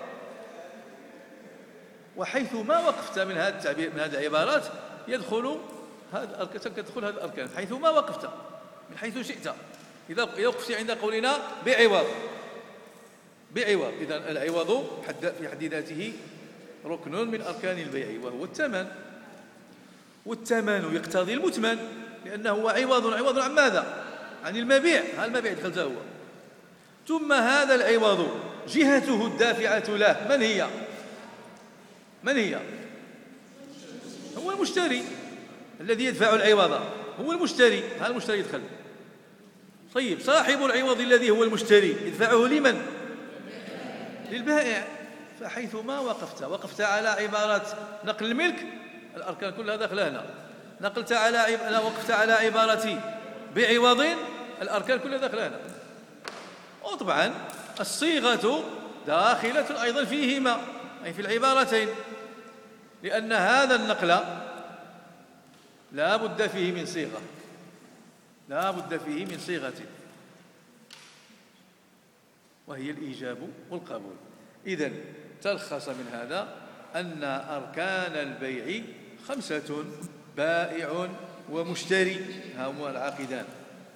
وحيث ما وقفت من هذا التعبير، من هذه العبارات، يدخل هذا الأركان، تدخل هذه الأركان حيث ما وقفت، من حيث شئت. إذا وقفت عند قولنا بعوض، إذن العوض في حد ذاته ركن من أركان البيع وهو الثمن، والثمن يقتضي المثمن لأنه هو عوض عن ماذا؟ عن المبيع، ها المبيع دخلت هو. ثم هذا العوض جهته الدافعة له من هي؟ هو المشتري الذي يدفع العوض، هو المشتري، ها المشتري يدخل. طيب صاحب العوض الذي هو المشتري يدفعه لمن؟ للبائع. فحيثما وقفت على عبارة نقل الملك، الأركان كلها داخلة هنا. وقفت على عبارة بعوض، الأركان كلها داخلة هنا. وطبعا الصيغة داخلة أيضا فيهما، أي في العبارتين، لأن هذا النقل لا بد فيه من صيغة، وهي الإيجاب والقبول. إذن تلخص من هذا أن أركان البيع 5: بائع ومشتري، هما العاقدان،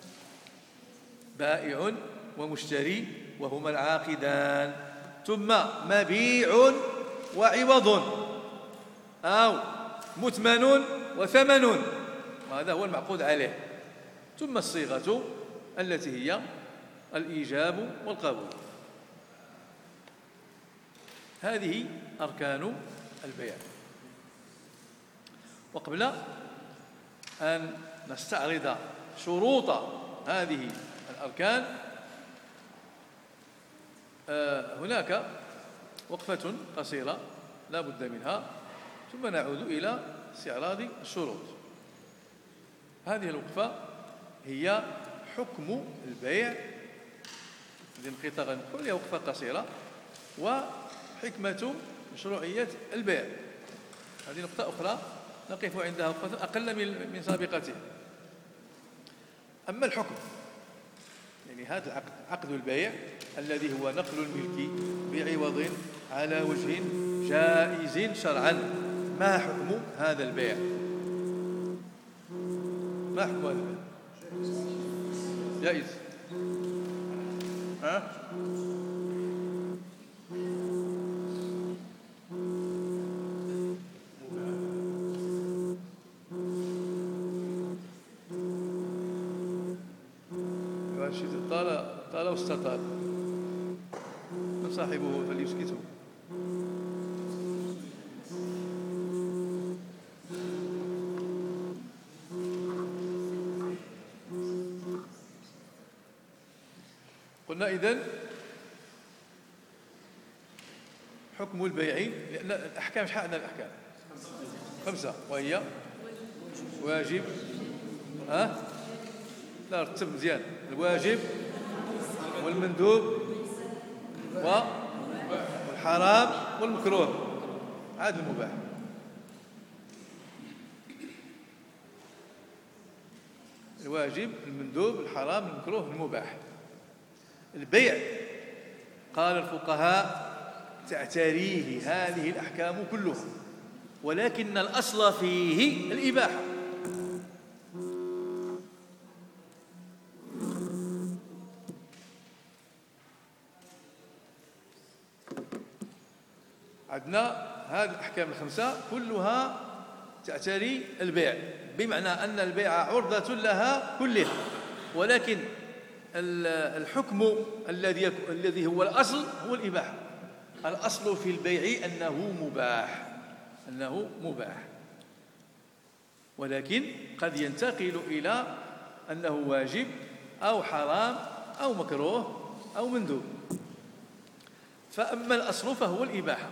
بائع ومشتري وهما العاقدان. ثم مبيع وعوض، أو مثمن وثمن، وهذا هو المعقود عليه. ثم الصيغة التي هي الإيجاب والقبول. هذه أركان البيع. وقبل أن نستعرض شروط هذه الأركان هناك وقفة قصيرة لا بد منها، ثم نعود إلى استعراض الشروط. هذه الوقفة هي حكم البيع، لانقطاع هي وقفة قصيرة، وحكمة مشروعية البيع. هذه نقطة أخرى نقف عندها وقفة أقل من سابقته. أما الحكم، يعني هذا العقد، عقد البيع الذي هو نقل الملك بعوض على وجه جائز شرعا، ما حكم هذا البيع؟ ما حكم هذا البيع؟ جائز. طال واستطال، من صاحبه فليسكته. قلنا إذن حكم البيع، لأن الأحكام شحال عندنا؟ الأحكام 5، وهي واجب، لا رتب مزيان، الواجب والمندوب والحرام والمكروه، عاد المباح. الواجب، المندوب، الحرام، المكروه، المباح. البيع قال الفقهاء تعتريه هذه الأحكام كلها، ولكن الأصل فيه الإباحة. عندنا هذه الأحكام ال5 كلها تعتري البيع، بمعنى أن البيع عرضة لها كلها، ولكن الحكم الذي هو الأصل هو الإباحة. الأصل في البيع أنه مباح، ولكن قد ينتقل إلى أنه واجب أو حرام أو مكروه أو مندوب. فأما الأصل فهو الإباحة،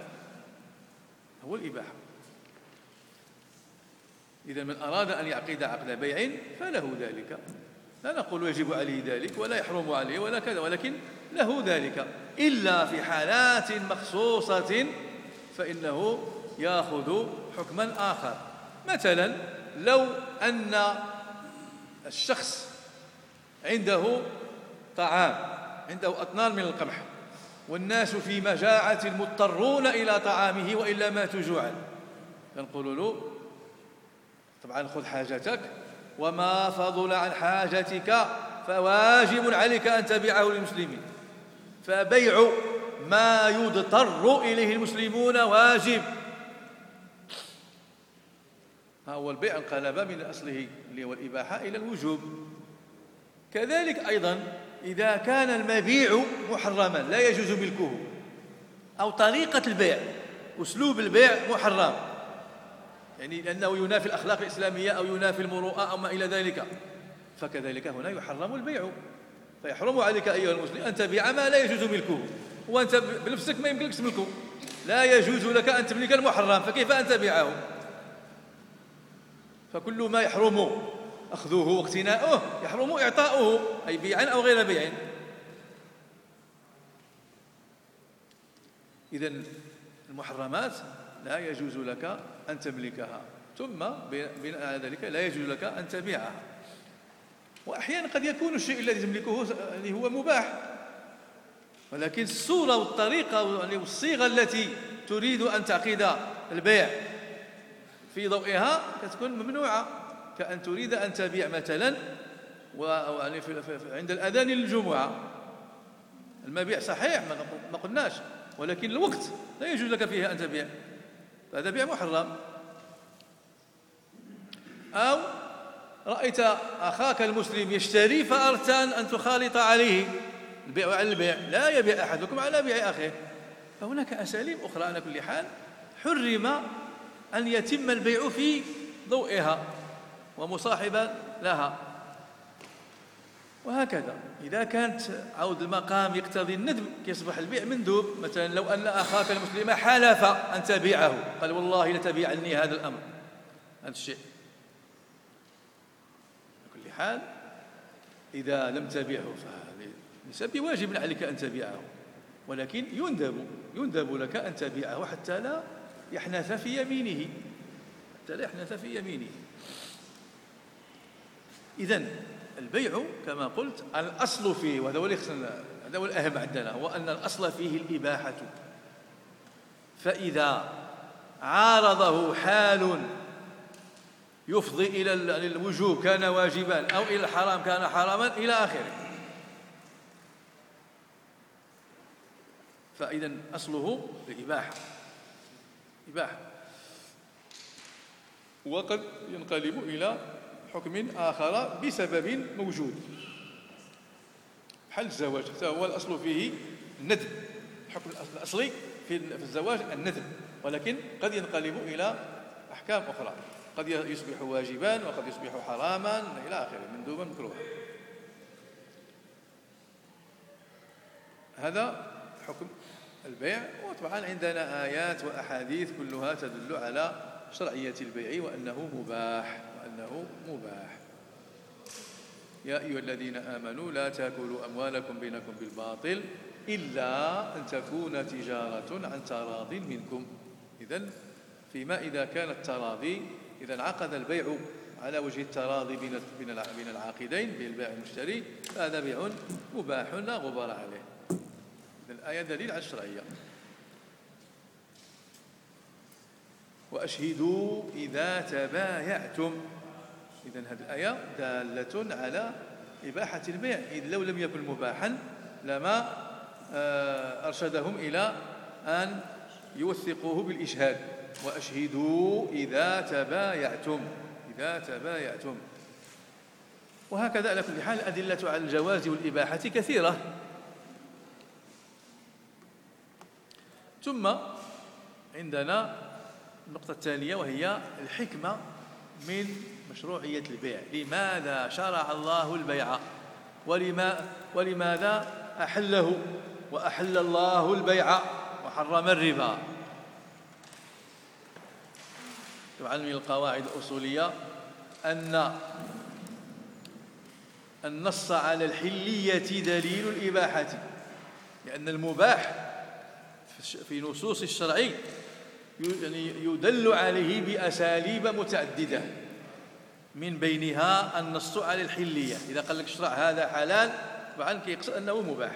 إذا من أراد أن يعقد عقد بيع فله ذلك، لا نقول يجب عليه ذلك ولا يحرم عليه ولا كذا، ولكن له ذلك، إلا في حالات مخصوصة فإنه يأخذ حكما آخر. مثلا لو أن الشخص عنده طعام، عنده أطنان من القمح، والناس في مجاعة مضطرون إلى طعامه وإلا ماتوا جوعا، فنقول له طبعا خذ حاجتك، وما فضل عن حاجتك فواجب عليك أن تبيعه للمسلمين. فبيع ما يضطر إليه المسلمون واجب. ها هو البيع انقلب من أصله اللي هو الإباحة إلى الوجوب. كذلك أيضا إذا كان المبيع محرما لا يجوز ملكه، أو طريقة البيع أسلوب البيع محرم، يعني لأنه ينافي الأخلاق الإسلامية أو ينافي المروءة أو ما إلى ذلك، فكذلك هنا يحرم البيع. فيحرم عليك أيها المسلم أن تبيع ما لا يجوز ملكه، وأنت بنفسك ما يمكنك تملكه. لا يجوز لك أن تملك المحرم، فكيف أن تبيعه؟ فكل ما يحرم أخذه واقتناؤه يحرم إعطاؤه، أي بيعا أو غير بيع. إذن المحرمات لا يجوز لك أن تملكها، ثم بناء على ذلك لا يجوز لك أن تبيعها. وأحيانا قد يكون الشيء الذي تملكه يعني هو مباح، ولكن الصورة والطريقة والصيغة التي تريد أن تعقد البيع في ضوئها تكون ممنوعة، كأن تريد أن تبيع مثلا عند الأذان للجمعة. المبيع صحيح ما قلناش، ولكن الوقت لا يجوز لك فيه أن تبيع، فهذا بيع محرم. أو رأيت أخاك المسلم يشتري فأردت أن تخالط عليه البيع على البيع، لا يبيع أحدكم على بيع أخيه. فهناك أساليب أخرى على كل حال حرم أن يتم البيع في ضوئها ومصاحبا لها. وهكذا إذا كانت عود المقام يقتضي الندب يصبح البيع مندوب. مثلا لو أن أخاك المسلم حلف أن تبيعه، قال والله لتبيعني هذا الأمر، هذا الشيء، على كل حال إذا لم تبيعه فليس بواجب عليك أن تبيعه، ولكن يندب لك أن تبيعه حتى لا يحنث في يمينه، إذن البيع كما قلت الأصل فيه، وهذا هو الأهم عندنا، هو أن الأصل فيه الإباحة. فإذا عارضه حال يفضي إلى الوجوب كان واجبا، أو إلى الحرام كان حراما إلى آخره، فإذا أصله الإباحة. وقد ينقلب إلى حكم آخر بسبب موجود، بحال الزواج، حتى هو الأصل فيه الندب. الحكم الأصلي في الزواج الندب، ولكن قد ينقلب إلى أحكام أخرى، قد يصبح واجبا وقد يصبح حراما إلى آخره، مندوبا مكروها. هذا حكم البيع. وطبعا عندنا آيات وأحاديث كلها تدل على شرعية البيع وأنه مباح. يا أيها الذين آمنوا لا تأكلوا أموالكم بينكم بالباطل إلا أن تكون تجارة عن تراض منكم. إذن فيما إذا كان التراضي، إذا انعقد البيع على وجه التراضي بين العاقدين، بين البائع والمشتري، فهذا بيع مباح لا غبار عليه. إذن الآية دليل على الشرعية. وأشهدوا إذا تبايعتم. إذن هذه الآية دالة على إباحة البيع، إذ لو لم يكن مباحا لما أرشدهم إلى أن يوثقوه بالإشهاد. وأشهدوا إذا تبايعتم. وهكذا على كل حال الأدلة على الجواز والإباحة كثيرة. ثم عندنا النقطة الثانية، وهي الحكمة من مشروعية البيع. لماذا شرع الله البيع؟ ولماذا أحله؟ وأحل الله البيع وحرم الربا. طبعا من القواعد الأصولية أن النص على الحلية دليل الإباحة، لأن المباح في نصوص الشرع يعني يدل عليه بأساليب متعددة، من بينها النص على الحلية. إذا قال لك اشرع هذا حلال، طبعا كيقصد أنه مباح.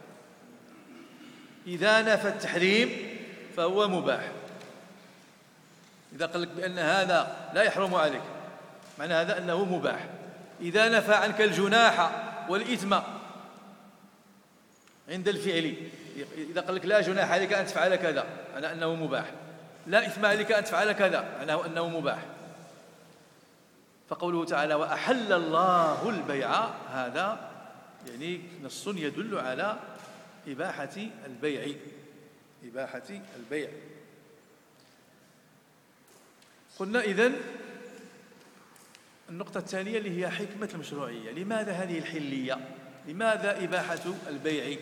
إذا نفى التحريم فهو مباح. إذا قال لك بأن هذا لا يحرم عليك، معنى هذا أنه مباح. إذا نفى عنك الجناح والإثم عند الفعل. إذا قال لك لا جناح عليك أن تفعل كذا على أنه مباح، لا إثم عليك أن تفعل كذا على أنه مباح. فقوله تعالى وأحل الله البيع، هذا يعني نص يدل على إباحة البيع، إباحة البيع. قلنا إذن النقطة الثانية اللي هي حكمة المشروعية. لماذا هذه الحلية؟ لماذا إباحة البيع؟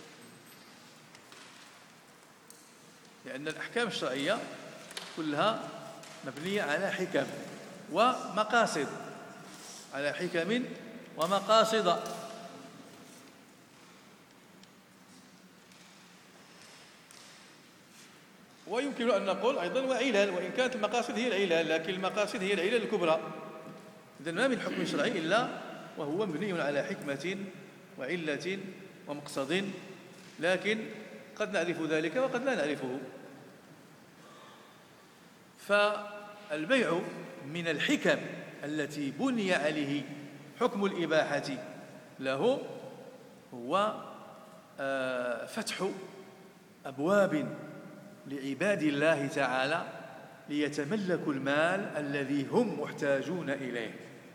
لأن الأحكام الشرعية كلها مبنية على حكم ومقاصد، على حكم ومقاصد. ويمكن أن نقول أيضا وعلل، وإن كانت المقاصد هي العلل، لكن المقاصد هي العلل الكبرى. إذن ما من حكم شرعي إلا وهو مبني على حكمة وعلة ومقصد، لكن قد نعرف ذلك وقد لا نعرفه. فالبيع من الحكم التي بني عليه حكم الإباحة له هو فتح أبواب لعباد الله تعالى ليتملكوا المال الذي هم محتاجون إليه،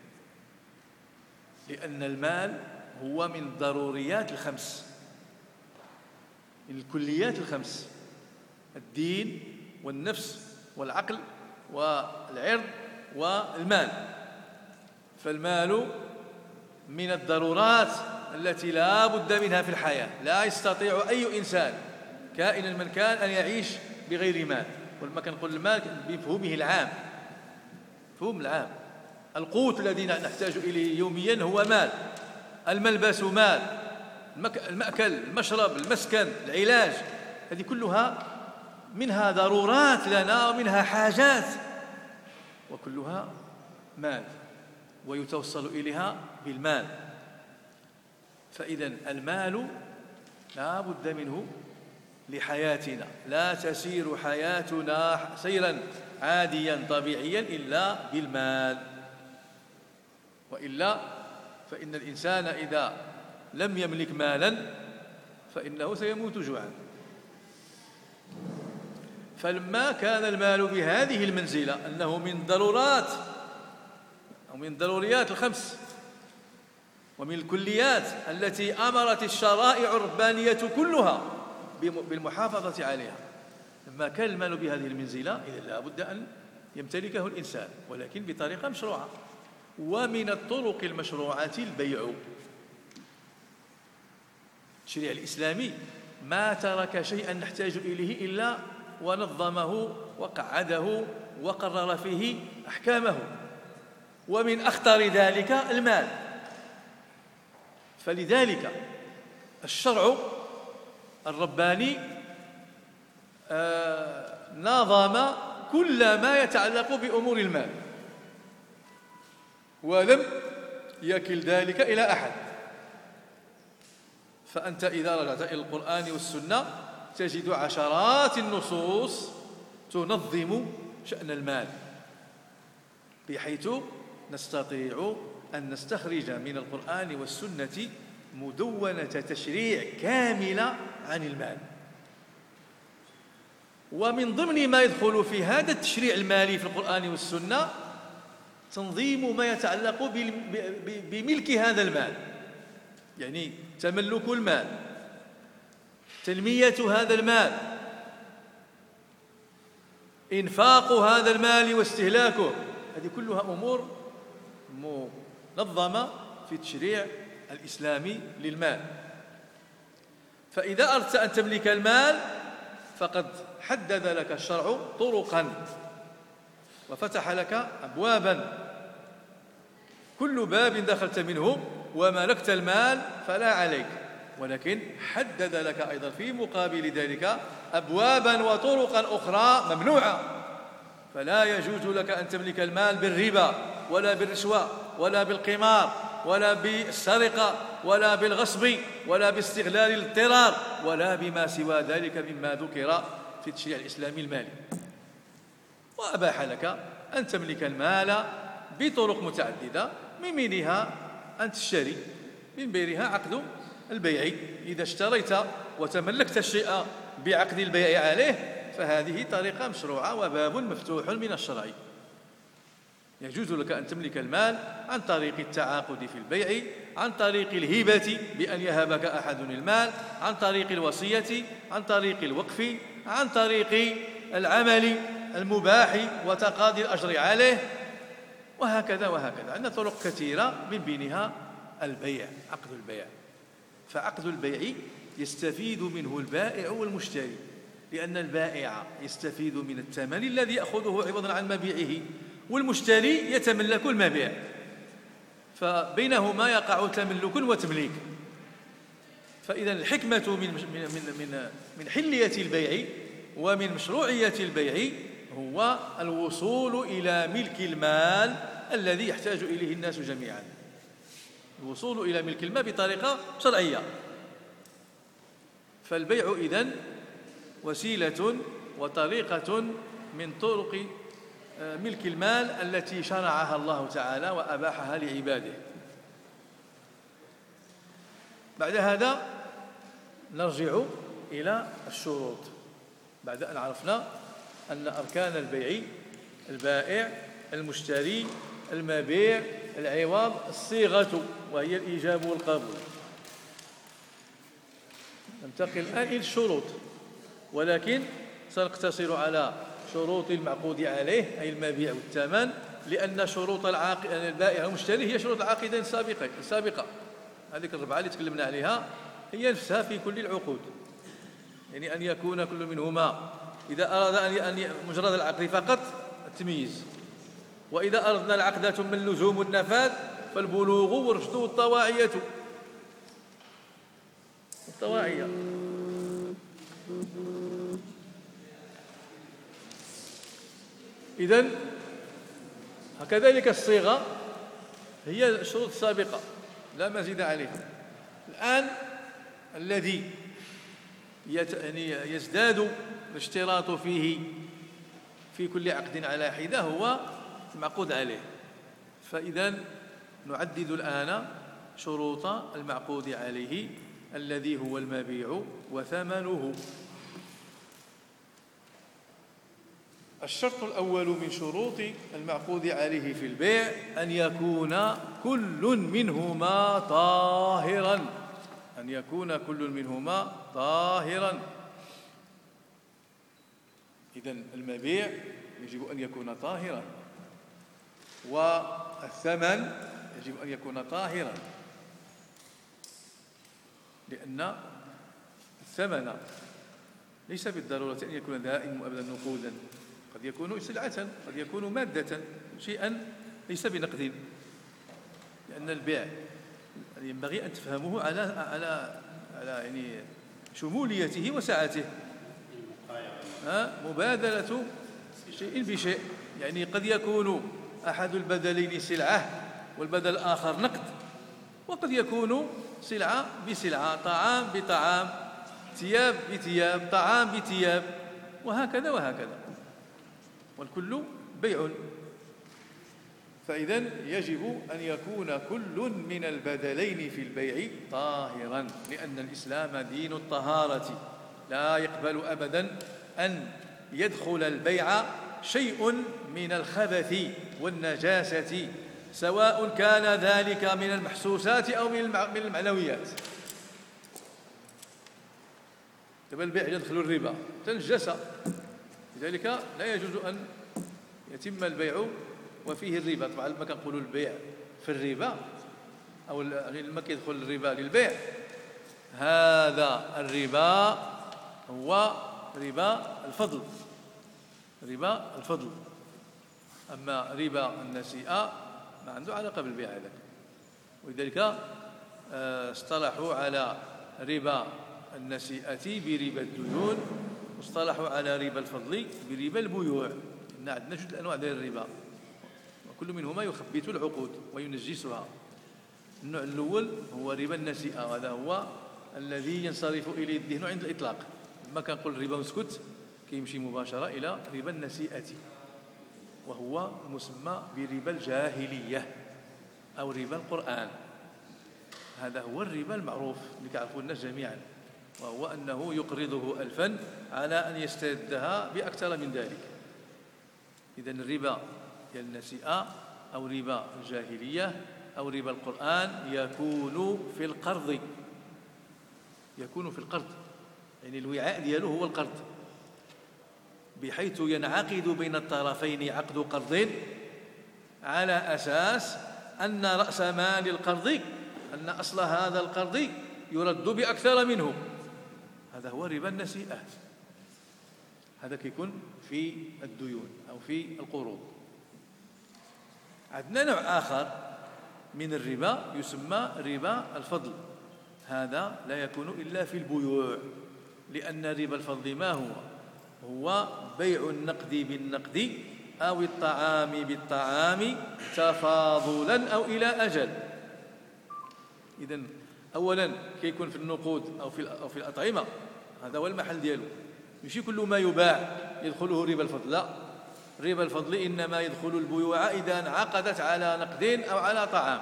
لأن المال هو من الضروريات الخمس، من الكليات الخمس: الدين والنفس والعقل والعرض والمال. فالمال من الضرورات التي لا بد منها في الحياة. لا يستطيع أي إنسان كائنا من كان أن يعيش بغير مال. ولما كنقول المال بمفهومه العام، مفهوم العام. القوت الذي نحتاج إليه يوميا هو مال، الملبس مال، المأكل، المشرب، المسكن، العلاج، هذه كلها منها ضرورات لنا ومنها حاجات، وكلها مال ويتوصل إليها بالمال. فإذا المال لا بد منه لحياتنا، لا تسير حياتنا سيرا عاديا طبيعيا إلا بالمال، وإلا فإن الإنسان إذا لم يملك مالا فإنه سيموت جوعا. فلما كان المال بهذه المنزلة أنه من ضرورات أو من ضروريات الخمس ومن الكليات التي أمرت الشرائع الربانية كلها بالمحافظة عليها، لما كان المال بهذه المنزلة إذا لا بد أن يمتلكه الإنسان، ولكن بطريقة مشروعة. ومن الطرق المشروعة البيع. التشريع الإسلامي ما ترك شيئا نحتاج إليه إلا ونظمه وقعده وقرر فيه أحكامه، ومن أخطر ذلك المال. فلذلك الشرع الرباني نظم كل ما يتعلق بأمور المال، ولم يكل ذلك إلى أحد. فأنت إذا رجعت إلى القرآن والسنة تجد عشرات النصوص تنظم شأن المال، بحيث نستطيع أن نستخرج من القرآن والسنة مدونة تشريع كاملة عن المال. ومن ضمن ما يدخل في هذا التشريع المالي في القرآن والسنة تنظيم ما يتعلق بملك هذا المال، يعني تملك المال، تنمية هذا المال، إنفاق هذا المال واستهلاكه. هذه كلها أمور منظمة في التشريع الإسلامي للمال. فإذا أردت أن تملك المال فقد حدد لك الشرع طرقا وفتح لك أبوابا، كل باب دخلت منه وملكت المال فلا عليك، ولكن حدد لك أيضا في مقابل ذلك أبوابا وطرقا أخرى ممنوعة. فلا يجوز لك أن تملك المال بالربا ولا بالرشوة ولا بالقمار ولا بالسرقة ولا بالغصب ولا باستغلال الاضطرار ولا بما سوى ذلك مما ذكر في التشريع الإسلامي المالي. وأباح لك أن تملك المال بطرق متعددة، من بينها أن تشتري من بينها عقد البيع. إذا اشتريت وتملكت الشيء بعقد البيع عليه فهذه طريقة مشروعة وباب مفتوح من الشرع. يجوز لك أن تملك المال عن طريق التعاقد في البيع، عن طريق الهبة بأن يهبك أحد المال، عن طريق الوصية، عن طريق الوقف، عن طريق العمل المباح وتقاضي الأجر عليه، وهكذا وهكذا. عندنا طرق كثيرة من بينها البيع، عقد البيع. فعقد البيع يستفيد منه البائع والمشتري، لأن البائع يستفيد من الثمن الذي يأخذه عوضا عن مبيعه، والمشتري يتملك المبيع، فبينهما يقع تملك وتمليك. فإذا الحكمة من حلية البيع ومن مشروعية البيع هو الوصول إلى ملك المال الذي يحتاج إليه الناس جميعا، الوصول إلى ملك المال بطريقة شرعية. فالبيع إذن وسيلة وطريقة من طرق ملك المال التي شرعها الله تعالى وأباحها لعباده. بعد هذا نرجع إلى الشروط، بعد أن عرفنا أن أركان البيع: البائع، المشتري، المبيع، العوض، الصيغة وهي الإيجاب والقبول. ننتقل الآن إلى الشروط، ولكن سنقتصر على شروط المعقود عليه أي المبيع والثمن، لأن شروط البائع والمشتري هي شروط العقدين السابقة. هذه الربعة اللي تكلمنا عليها هي نفسها في كل العقود، يعني أن يكون كل منهما إذا أراد أن مجرد العقد فقط التمييز، وإذا أردنا العقد ثم اللزوم والنفاذ فالبلوغ والرشد والطواعية. إذن كذلك الصيغة هي الشروط السابقة لا مزيد عليها. الآن الذي يزداد الاشتراط فيه في كل عقد على حدة هو المعقود عليه. فإذا نعدد الآن شروط المعقود عليه الذي هو المبيع وثمنه. الشرط الأول من شروط المعقود عليه في البيع أن يكون كل منهما طاهرا، أن يكون كل منهما طاهرا. إذن المبيع يجب أن يكون طاهرا، والثمن يجب أن يكون طاهرا، لأن الثمن ليس بالضرورة أن يكون دائما وأبدا نقودا، قد يكون سلعة، قد يكون مادة، شيئا ليس بنقد، لأن البيع ينبغي أن تفهموه على يعني شموليته وسعته. مبادلة شيء بشيء، يعني قد يكون أحد البدلين سلعة والبدل الآخر نقد، وقد يكون سلعة بسلعة، طعام بطعام، ثياب بثياب، طعام بثياب، وهكذا وهكذا، والكل بيع. فإذن يجب أن يكون كل من البدلين في البيع طاهرا، لأن الإسلام دين الطهارة، لا يقبل أبدا أن يدخل البيع شيء من الخبث والنجاسة، سواء كان ذلك من المحسوسات أو من المعنويات. دابا البيع يدخل الربا تنجس، لذلك لا يجوز أن يتم البيع وفيه الربا. طبعا لما كنقولوا البيع في الربا أو لما كيدخل الربا للبيع، هذا الربا هو ربا الفضل، ربا الفضل. أما ربا النسيئة ما عنده علاقة بالبيع هذاك، ولذلك اصطلحوا على ربا النسيئة بربا الديون، واصطلحوا على ربا الفضل بربا البيوع. إن عندنا جوج أنواع ديال الربا، وكل منهما يخبث العقود وينجسها. النوع الأول هو ربا النسيئة، وهذا هو الذي ينصرف إليه الذهن عند الإطلاق. لما كنقول ربا مسكت كيمشي مباشرة إلى ربا النسيئة، وهو مسمى بربا الجاهلية أو ربا القرآن. هذا هو الربا المعروف اللي كيعرفوه الناس جميعا، وهو أنه يقرضه 1000 على أن يستردها بأكثر من ذلك. إذن الربا ديال النسيئة أو ربا الجاهلية أو ربا القرآن يكون في القرض، يكون في القرض، يعني الوعاء دياله هو القرض، بحيث ينعقد بين الطرفين عقد قرض على أساس أن رأس مال القرض، أن أصل هذا القرض يرد بأكثر منه. هذا هو ربا النسيئة. هذا كيكون في الديون أو في القروض. عندنا نوع آخر من الربا يسمى ربا الفضل. هذا لا يكون إلا في البيوع، لأن ربا الفضل ما هو؟ هو بيع النقد بالنقد أو الطعام بالطعام تفاضلا أو إلى أجل. إذن أولا كيكون في النقود أو في الأطعمة، هذا هو المحل ديالو، ماشي كل ما يباع يدخله ربا الفضل، لا، ربا الفضل إنما يدخل البيوع إذا انعقدت على نقد أو على طعام.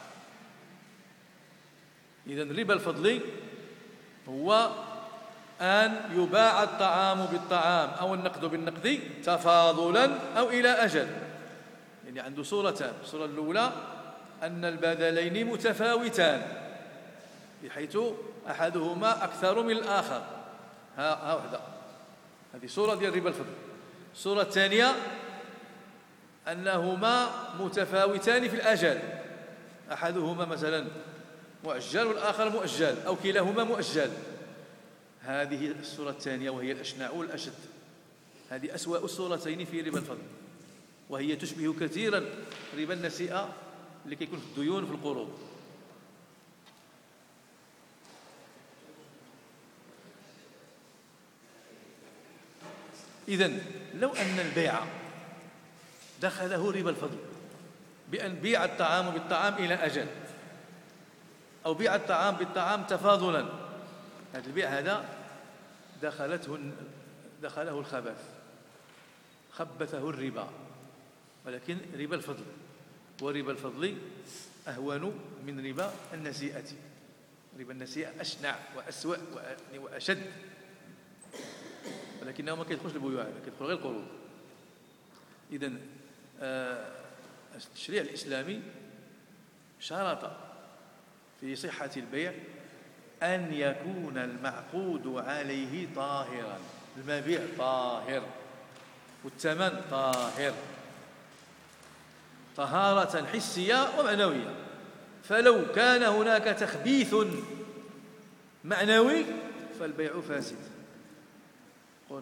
إذن ربا الفضل هو أن يباع الطعام بالطعام أو النقد بالنقد تفاضلا أو إلى أجل. يعني عنده صورتان: الصورة الأولى أن البدلين متفاوتان بحيث أحدهما أكثر من الآخر، ها وحدة، هذه صورة ديال ربا الفضل. الصورة الثانية أنهما متفاوتان في الأجل، أحدهما مثلا مؤجل والآخر مؤجل أو كلاهما مؤجل. هذه الصورة الثانية وهي الأشنع والأشد، هذه أسوأ الصورتين في ربا الفضل، وهي تشبه كثيرا ربا النسيئة اللي كيكون في الديون في القروض. إذن لو أن البيع دخله ربا الفضل بأن بيع الطعام بالطعام إلى أجل أو بيع الطعام بالطعام تفاضلا، هذا البيع هذا دخله الخبث، خبثه الربا، ولكن ربا الفضل، وربا الفضل أهون من ربا النسيئة. ربا النسيئة أشنع وأسوأ وأشد، ولكنه ما كيدخلش البيوع، كيدخل غير القروض. إذن التشريع الإسلامي شرط في صحة البيع أن يكون المعقود عليه طاهرا، المبيع طاهر والثمن طاهر، طهارة حسية ومعنوية. فلو كان هناك تخبيث معنوي فالبيع فاسد. قل.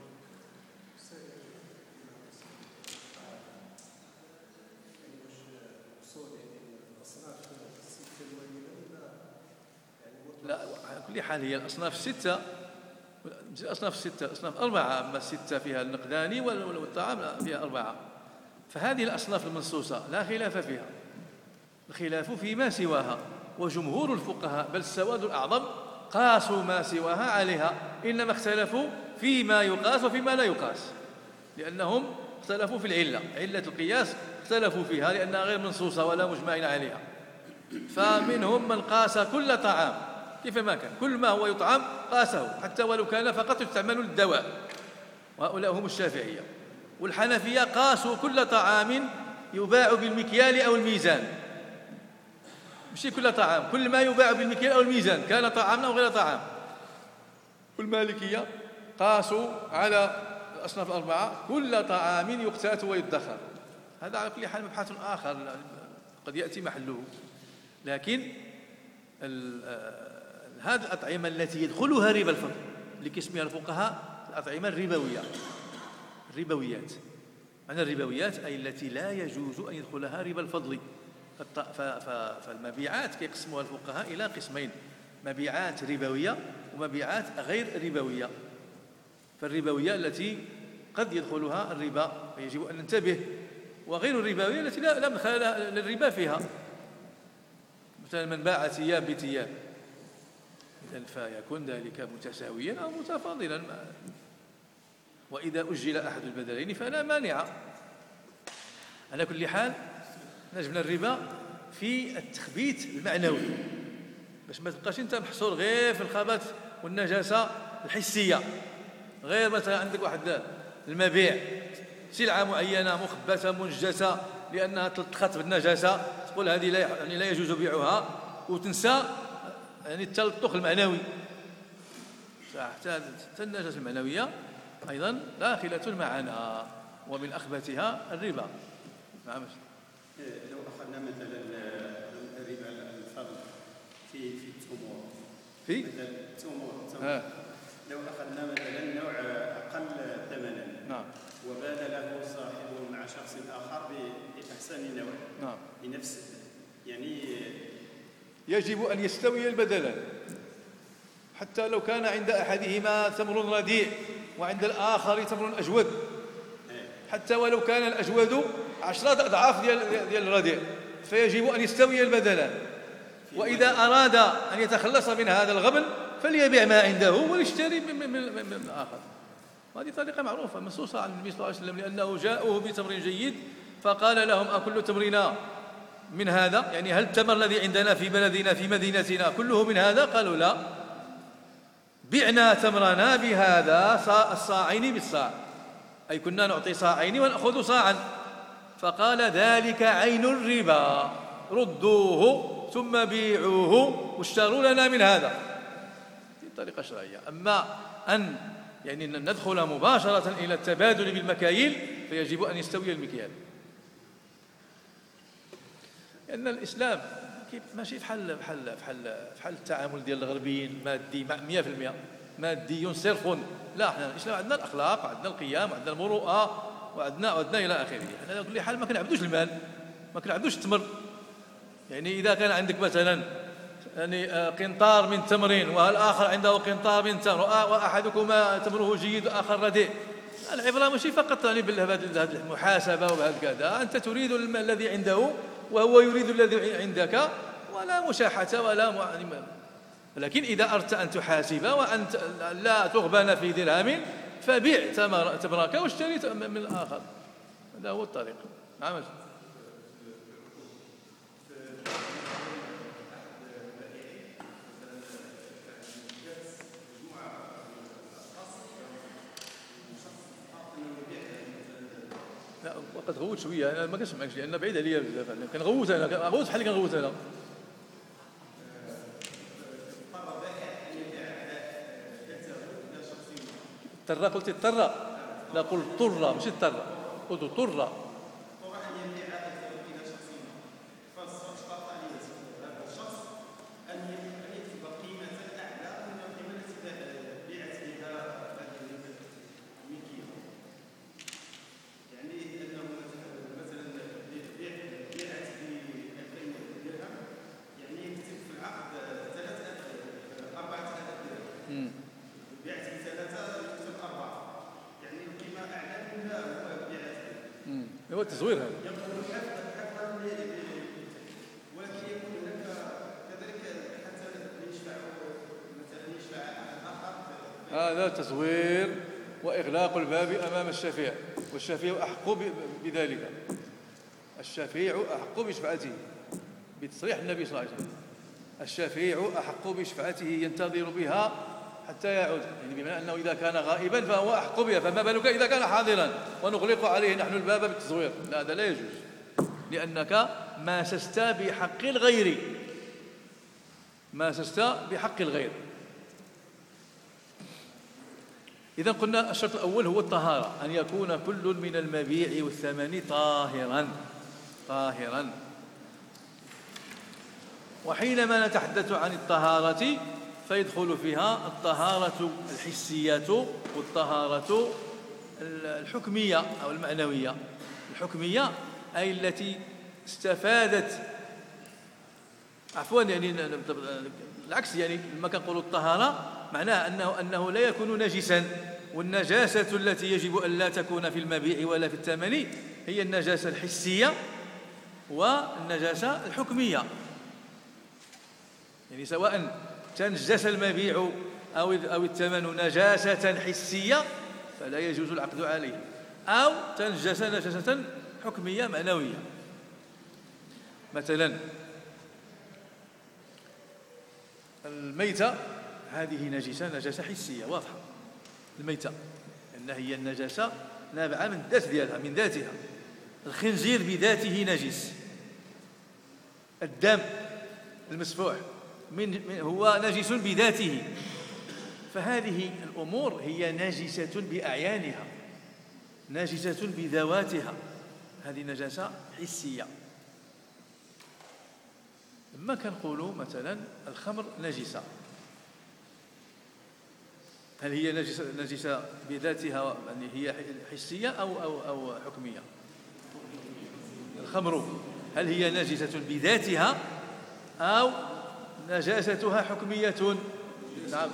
لا، على كل حال هي الأصناف الستة، الأصناف أربعة، أما الستة فيها النقداني والطعام فيها أربعة. فهذه الأصناف المنصوصة لا خلاف فيها، الخلاف فيما سواها، وجمهور الفقهاء بل السواد الأعظم قاسوا ما سواها عليها، إنما اختلفوا فيما يقاس وفيما لا يقاس، لأنهم اختلفوا في العلة، علة القياس اختلفوا فيها لأنها غير منصوصة ولا مجمع عليها. فمنهم من قاس كل طعام كيفما كان، كل ما هو يطعم قاسه حتى ولو كان فقط يستعمل للدواء، وهؤلاء هم الشافعية. والحنفية قاسوا كل طعام يباع بالمكيال أو الميزان، مش كل طعام، كل ما يباع بالمكيال أو الميزان كان طعاما أو غير طعام. والمالكية قاسوا على الأصناف الأربعة كل طعام يقتات ويدخر. هذا على كل حال مبحث آخر قد يأتي محله. لكن هذه الأطعمة التي يدخلها ربا الفضل اللي كيسميها الفقهاء الأطعمة الربويات، معنى الربويات أي التي لا يجوز أن يدخلها ربا الفضل. فالمبيعات كيقسموها الفقهاء إلى قسمين: مبيعات ربوية ومبيعات غير ربوية. فالربوية التي قد يدخلها الربا فيجب أن ننتبه، وغير الربوية التي لا مدخل للربا فيها، مثلا من باع ثياب بثياب، فيكون ذلك متساويا أو متفاضلا. وإذا أجل أحد البدلين فلا مانع. على كل حال نجمنا الربا في التخبيت المعنوي، باش ما تبقاش انت محصور غير في الخبث والنجاسه الحسيه. غير مثلا عندك واحد المبيع سلعه معينه مخبثه منجسه لانها تلتقط بالنجاسه، تقول هذه لا يجوز بيعها، وتنسى يعني التلطخ المعنوي. حتى النجاسه المعنويه ايضا داخله معنا، ومن اخبثها الربا. نعم. لو اخذنا مثلا الربا الفضل في التمور، مثلا التمور لو اخذنا مثلا نوع اقل ثمنا، نعم، وبادله صاحبه مع شخص اخر باحسن نوع، نعم، بنفس يعني يجب ان يستوي البدلان، حتى لو كان عند احدهما تمر رديء وعند الاخر تمر اجود، حتى ولو كان الاجود 10 أضعاف ديال الرديء، فيجب ان يستوي البدلان. واذا اراد ان يتخلص من هذا الغبن فليبيع ما عنده ويشتري من الآخر. هذه طريقة معروفة منصوصة عن النبي صلى الله عليه وسلم، لأنه جاءوه بتمر جيد فقال لهم أكل تمرنا من هذا؟ يعني هل التمر الذي عندنا في بلدنا في مدينتنا كله من هذا؟ قالوا لا، بعنا تمرنا بهذا الصاعين بالصاع، أي كنا نعطي صاعين ونأخذ صاعا. فقال ذلك عين الربا، ردوه ثم بيعوه واشتروا لنا من هذا. طريقة شرعية. أما أن يعني ندخل مباشرة إلى التبادل بالمكاييل فيجب أن يستوي المكيال، لأن الإسلام ماشي بحال التعامل ديال الغربيين مادي 100% مادي صرف. لا، احنا الإسلام عندنا الأخلاق وعندنا القيم وعندنا المروءة وعندنا إلى آخره. احنا على كل حال ما كنعبدوش المال، ما كنعبدوش التمر. يعني إذا كان عندك مثلا يعني قنطار من تمر والآخر عنده قنطار من تمر وأحدكما تمره جيد وآخر رديء، العبرة ماشي فقط يعني بهذه المحاسبة وبهذا كذا، أنت تريد الذي عنده وهو يريد الذي عندك، ولا مشاحة ولا لكن إذا أردت أن تحاسب وأن لا تغبن في درهم فبيع تمرك واشتري من الآخر. هذا هو الطريق. نعم. وقد غوت شويه، انا ما كنسمعكش لان بعيد عليا بزاف. كنغوت انا بحال اللي كنغوت انا. اضطر، قلت اضطر، لا قلت اضطر ماشي اضطر، قلت اضطر. هو التزوير هذا. ولكن يكون هناك كذلك حتى يشفع هذا تزوير وإغلاق الباب أمام الشفيع، والشفيع أحق بذلك. الشفيع أحق بشفعته بتصريح النبي صلى الله عليه وسلم. الشفيع أحق بشفعته ينتظر بها حتى يعود، يعني بمعنى أنه إذا كان غائبا فهو أحق بها، فما بالك إذا كان حاضرا ونغلق عليه نحن الباب بالتزوير؟ لا، هذا لا يجوز، لأنك ماسست بحق الغير، ماسست بحق الغير. إذا قلنا الشرط الأول هو الطهارة، أن يكون كل من المبيع والثمن طاهرا. وحينما نتحدث عن الطهارة فيدخل فيها الطهارة الحسية والطهارة الحكمية أو المعنوية. الحكمية أي التي استفادت، عفوا يعني العكس، يعني لما كنقولوا الطهارة معناه أنه لا يكون نجسا، والنجاسة التي يجب أن لا تكون في المبيع ولا في الثمن هي النجاسة الحسية والنجاسة الحكمية. يعني سواء تنجس المبيع أو الثمن نجاسة حسية فلا يجوز العقد عليه، أو تنجس نجاسة حكمية معنوية. مثلا الميتة هذه نجاسة حسية واضحة. الميتة أنها هي النجاسة نابعة من الذات ديالها، من ذاتها. الخنزير بذاته نجس، الدم المسفوح هو نجس بذاته. فهذه الأمور هي نجسة بأعيانها، نجسة بذواتها، هذه نجاسة حسية. لما كنقولوا مثلا الخمر نجسة، هل هي نجسة بذاتها يعني هي حسية أو حكمية؟ الخمر هل هي نجسة بذاتها أو نجاستها حكمية؟ نعم.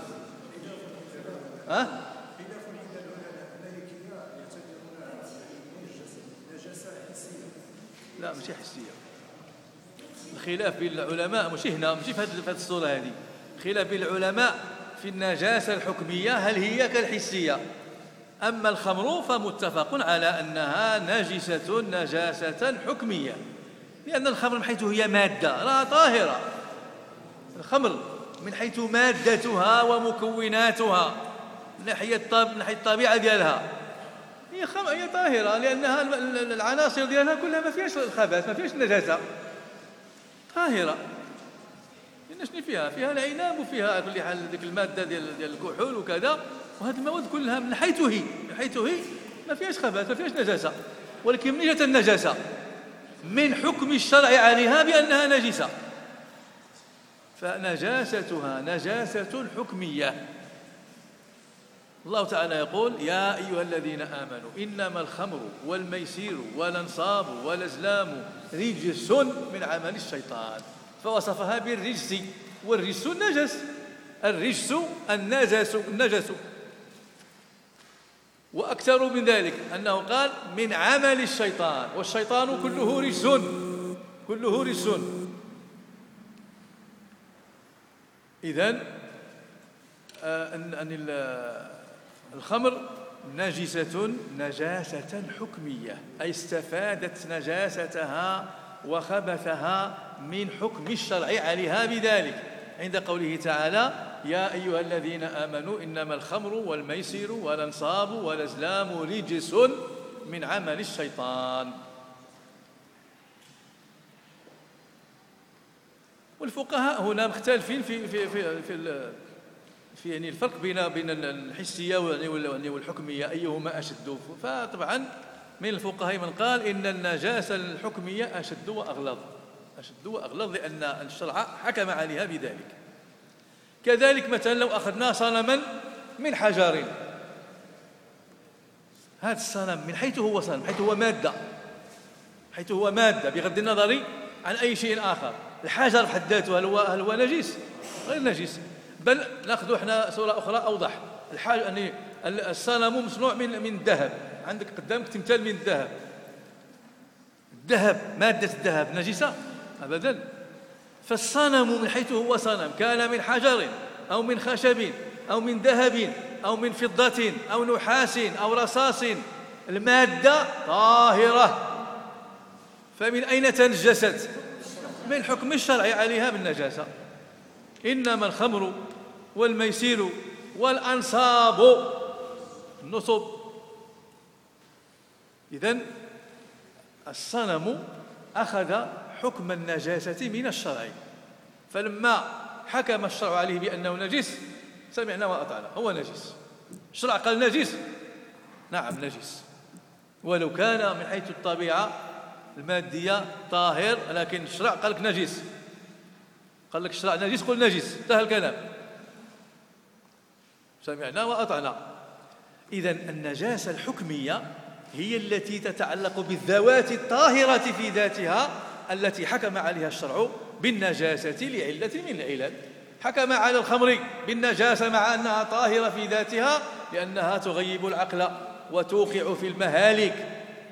لا ماشي حسية. الخلاف بين العلماء ماشي هنا، ماشي في هذه الصورة هذه. الخلاف بين العلماء في النجاسة الحكمية هل هي كالحسية. أما الخمر فمتفق على أنها نجاسة حكمية، لأن الخمر من حيث هي مادة راه طاهرة. الخمر من حيث مادتها ومكوناتها من ناحية الطبيعة ديالها هي طاهرة، لأنها العناصر ديالها كلها ما فيهاش الخبث، ما فيهاش النجاسة، طاهرة. لأن شنو فيها العناب وفيها كل حال ديك المادة ديال الكحول وكذا، وهذه المواد كلها من حيث هي ما فيهاش خبث، ما فيهاش نجاسة. ولكن من جهة النجاسة من حكم الشرع عليها بأنها نجسة، فنجاستها نجاسة حكمية. الله تعالى يقول: يا أيها الذين آمنوا إنما الخمر والميسير والأنصاب والأزلام رجس من عمل الشيطان، فوصفها بالرجس، والرجس النجس، الرجس النجس. وأكثر من ذلك أنه قال من عمل الشيطان، والشيطان كله رجس. إذن الخمر نجاسة حكمية، أي استفادت نجاستها وخبثها من حكم الشرع عليها بذلك، عند قوله تعالى: يا أيها الذين آمنوا إنما الخمر والميسر والأنصاب والأزلام رجس من عمل الشيطان. والفقهاء هنا مختلفين في يعني الفرق بين الحسية والحكمية، أيهما أشد. فطبعا من الفقهاء من قال إن النجاسة الحكمية أشد وأغلظ لأن الشرع حكم عليها بذلك. كذلك مثلا لو أخذنا صنما من حجر، هذا الصنم من حيث هو صنم، حيث هو مادة بغض النظر عن أي شيء آخر. الحجر بحد ذاته هل هو نجس؟ غير نجس. بل نأخذ احنا صورة أخرى أوضح. يعني الصنم مصنوع من الذهب، عندك قدامك تمثال من الذهب، مادة الذهب نجسة؟ أبدا. فالصنم من حيث هو صنم كان من حجر أو من خشب أو من ذهب أو من فضة أو نحاس أو رصاص، المادة طاهرة، فمن أين تنجست؟ من حكم الشرع عليها بالنجاسة. إنما الخمر والميسير والأنصاب النصب. إذن الصنم أخذ حكم النجاسة من الشرع، فلما حكم الشرع عليه بأنه نجس سمعنا وأطعنا، هو نجس. الشرع قال نجس، نعم نجس، ولو كان من حيث الطبيعة المادية طاهر، لكن الشرع قال لك نجس، قال لك الشرع نجس قل نجس، انتهى الكلام، سمعنا وأطعنا. إذن النجاسة الحكمية هي التي تتعلق بالذوات الطاهرة في ذاتها التي حكم عليها الشرع بالنجاسة لعلة من العلل. حكم على الخمر بالنجاسة مع أنها طاهرة في ذاتها لأنها تغيب العقل وتوقع في المهالك،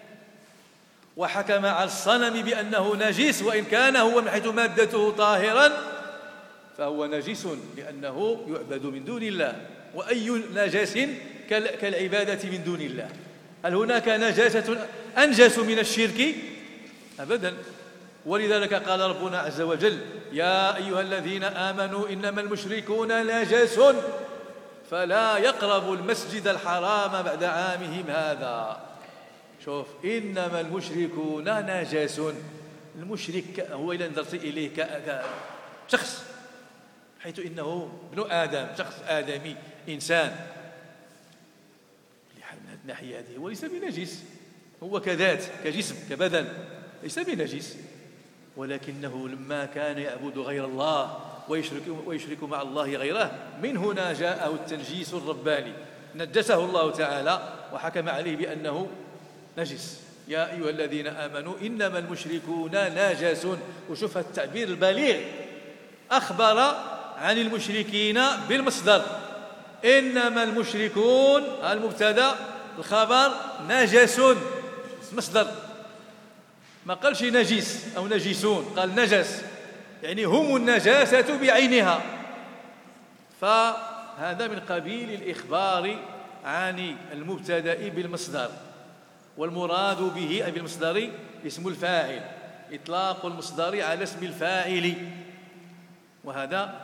وحكم على الصنم بأنه نجس وإن كان هو من حيث مادته طاهرا فهو نجس لأنه يعبد من دون الله. وأي نجس كالعبادة من دون الله؟ هل هناك نجاسة أنجس من الشرك؟ أبدا. ولذلك قال ربنا عز وجل: يا أيها الذين آمنوا إنما المشركون نجس فلا يقربوا المسجد الحرام بعد عامهم هذا. شوف، إنما المشركون نجس. المشرك هو إذا نظرت إليه كشخص، حيث إنه ابن آدم، شخص آدمي، إنسان، من هذه الناحية هذه هو ليس بنجس، هو كذات، كجسم، كبدن، ليس بنجس، ولكنه لما كان يعبد غير الله ويشرك مع الله غيره، من هنا جاءه التنجيس الرباني، نجسه الله تعالى وحكم عليه بأنه نجس. يا أيها الذين آمنوا إنما المشركون نجس. وشوف التعبير البليغ، أخبر عن المشركين بالمصدر، إنما المشركون المبتدأ، الخبر نجس، مصدر، ما قالش نجس أو نجسون، قال نجس، يعني هم النجاسة بعينها. فهذا من قبيل الإخبار عن المبتدأ بالمصدر، والمراد به أي بالمصدر اسم الفاعل، إطلاق المصدر على اسم الفاعل، وهذا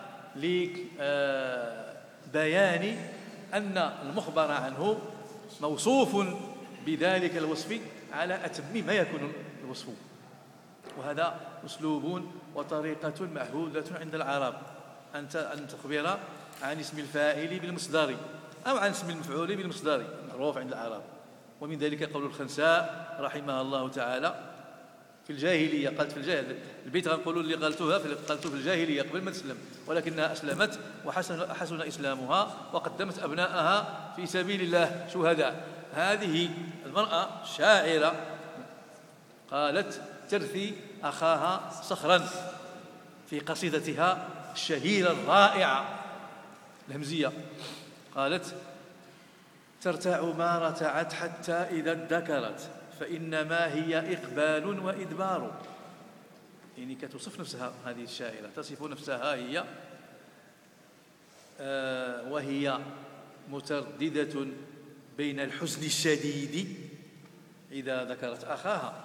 لبيان أن المخبر عنه موصوف بذلك الوصف على أتم ما يكون الوصف. وهذا أسلوب وطريقة معهودة عند العرب، أن تخبر عن اسم الفاعل بالمصدر أو عن اسم المفعول بالمصدر، معروف عند العرب. ومن ذلك قول الخنساء رحمها الله تعالى في الجاهلية، قالت في الجاهل البيت غنقولوا اللي قالته في الجاهلية قبل ما تسلم، ولكنها أسلمت وحسن إسلامها وقدمت أبنائها في سبيل الله شهداء. هذه المرأة شاعرة قالت ترثي أخاها صخرا في قصيدتها الشهيرة الرائعة الهمزية، قالت: ترتع ما رتعت حتى إذا ادكرت فإنما هي إقبال وإدبار. يعني كتصف نفسها هذه الشاعرة، تصف نفسها هي وهي مترددة بين الحزن الشديد إذا ذكرت أخاها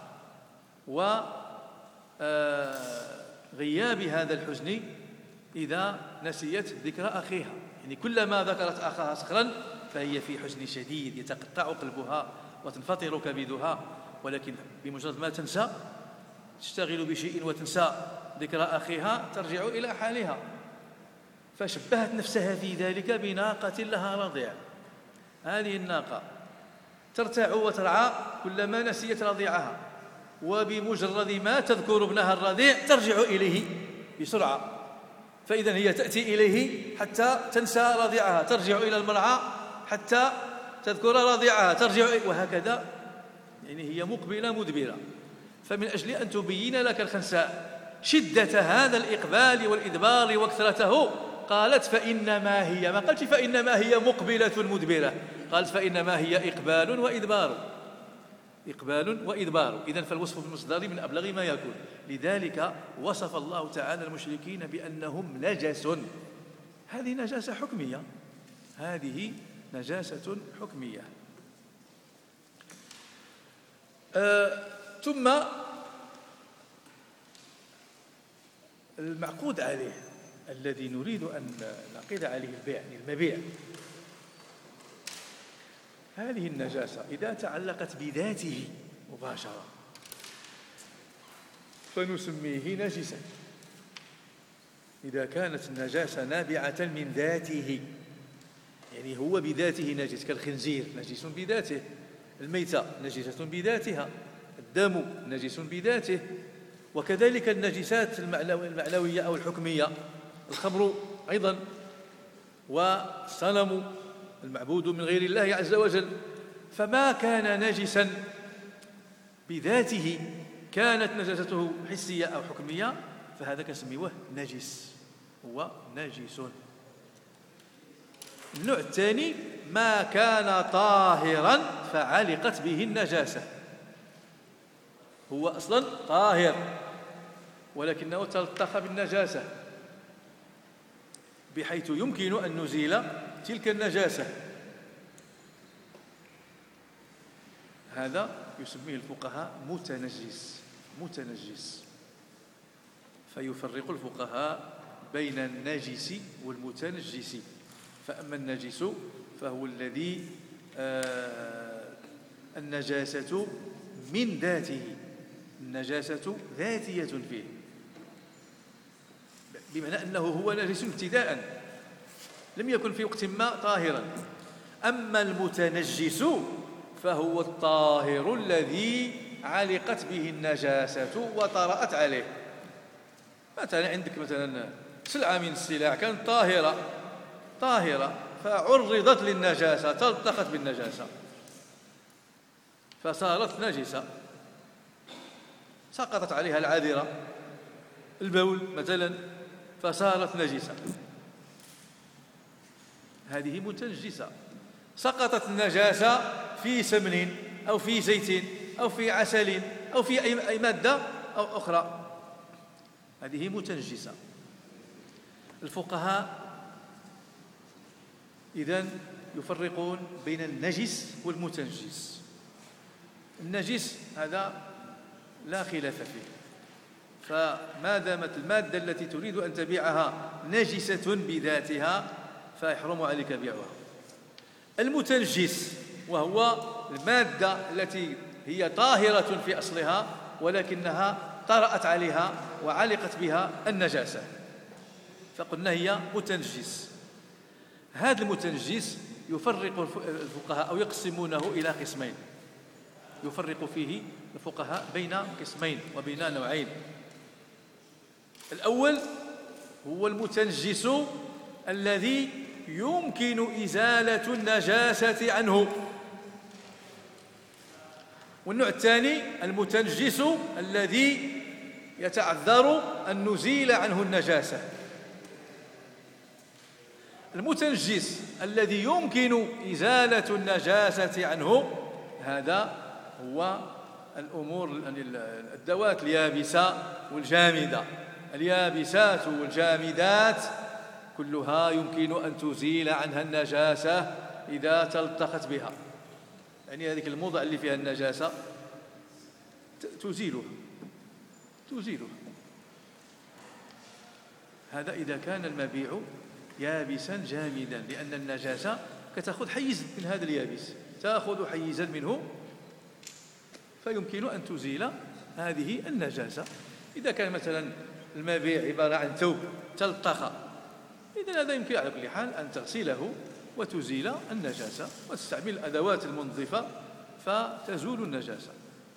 وغياب هذا الحزن إذا نسيت ذكر أخيها. يعني كلما ذكرت أخاها صخرا فهي في حزن شديد يتقطع قلبها وتنفطر كبدها، ولكن بمجرد ما تنسى، تشتغل بشيء وتنسى ذكر أخيها، ترجع إلى حالها. فشبهت نفسها في ذلك بناقة لها رضيع. هذه الناقة ترتع وترعى كلما نسيت رضيعها، وبمجرد ما تذكر ابنها الرضيع ترجع إليه بسرعة. فإذا هي تأتي إليه حتى تنسى رضيعها، ترجع إلى المرعى حتى تذكر رضيعها، ترجع وهكذا. يعني هي مقبلة مدبرة. فمن أجل أن تبين لك الخنساء شدة هذا الإقبال والإدبار وكثرته، قالت: فإنما هي، ما قالت فإنما هي مقبلة مدبرة، قالت: فإنما هي إقبال وإدبار، إقبال وإدبار. إذن فالوصف بالمصدر من أبلغ ما يكون. لذلك وصف الله تعالى المشركين بأنهم نجس. هذه نجاسة حكمية، هذه نجاسة حكمية. ثم المعقود عليه الذي نريد أن نعقد عليه البيع، يعني المبيع، هذه النجاسة إذا تعلقت بذاته مباشرة فنسميه نجسا. إذا كانت النجاسة نابعة من ذاته، يعني هو بذاته نجس، كالخنزير نجس بذاته، الميتة نجسة بذاتها، الدم نجس بذاته، وكذلك النجسات المعنوية أو الحكمية، الخمر أيضا، والصنم المعبود من غير الله عز وجل. فما كان نجسا بذاته كانت نجاسته حسية أو حكمية، فهذا كنسميوه نجس، هو نجس. النوع الثاني ما كان طاهرا فعلقت به النجاسة، هو أصلا طاهر ولكنه تلطخ بالنجاسة بحيث يمكن أن نزيل تلك النجاسة، هذا يسميه الفقهاء متنجس. فيفرق الفقهاء بين النجس والمتنجس. فأما النجس فهو الذي النجاسة من ذاته، النجاسة ذاتية فيه، بمعنى أنه هو نجس ابتداء، لم يكن في وقت ما طاهرا. أما المتنجس فهو الطاهر الذي علقت به النجاسة وطرأت عليه. مثلا عندك مثلا سلعة من السلع كانت طاهرة فعرضت للنجاسة، تلتقت بالنجاسة فصارت نجسة، سقطت عليها العذرة، البول مثلا، فصارت نجسة، هذه متنجسة. سقطت النجاسة في سمن أو في زيت أو في عسل أو في أي مادة أو أخرى، هذه متنجسة. الفقهاء إذن يفرقون بين النجس والمتنجس. النجس هذا لا خلاف فيه، فما دامت المادة التي تريد أن تبيعها نجسة بذاتها فيحرم عليك بيعها. المتنجس وهو المادة التي هي طاهرة في أصلها ولكنها طرأت عليها وعلقت بها النجاسة، فقلنا هي متنجس. هذا المتنجس يفرق الفقهاء أو يقسمونه إلى قسمين، يفرق فيه الفقهاء بين قسمين وبين نوعين. الأول هو المتنجس الذي يمكن إزالة النجاسة عنه، والنوع الثاني المتنجس الذي يتعذر أن نزيل عنه النجاسة. المتنجس الذي يمكن إزالة النجاسة عنه هذا هو الأمور الذوات اليابسة والجامدة. اليابسات والجامدات كلها يمكن أن تزيل عنها النجاسة إذا تلتقت بها، يعني هذه الموضع اللي فيها النجاسة تزيلها. هذا إذا كان المبيع يابسا جامدا، لأن النجاسة كتأخذ حيز من هذا اليابس، تأخذ حيزا منه فيمكن أن تزيل هذه النجاسة. إذا كان مثلا المبيع عبارة عن ثوب تلطخ، إذن هذا يمكن على كل حال أن تغسله وتزيل النجاسة وتستعمل الأدوات المنظفة فتزول النجاسة.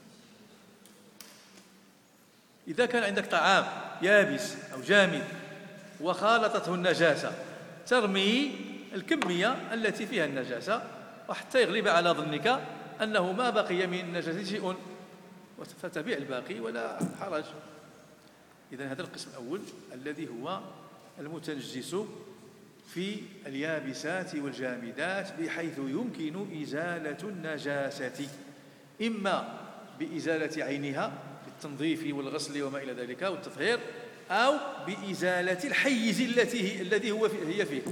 إذا كان عندك طعام يابس أو جامد وخالطته النجاسة، ترمي الكمية التي فيها النجاسة وحتى يغلب على ظنك أنه ما بقي من النجاسة شيء، فتبيع الباقي ولا حرج. إذن هذا القسم الأول الذي هو المتنجس في اليابسات والجامدات، بحيث يمكن إزالة النجاسة إما بإزالة عينها بالتنظيف والغسل وما إلى ذلك والتطهير، أو بإزالة الحيز الذي هي فيه.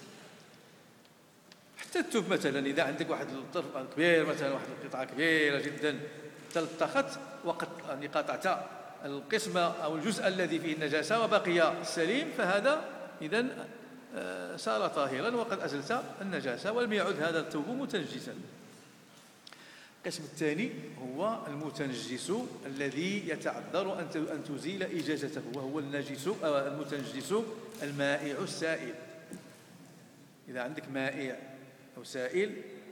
حتى الثوب مثلا، إذا عندك واحد الطرف كبير مثلا، واحد القطعة كبيرة جدا تلتقت وقد يعني قطعت القسم أو الجزء الذي فيه النجاسة وبقي السليم، فهذا إذن صار طاهرا وقد أزلت النجاسة ولم يعد هذا الثوب متنجسا. القسم الثاني هو المتنجس الذي يتعذر أن تزيل إجازته، وهو المتنجس المائع السائل. إذا عندك مائع أو سائل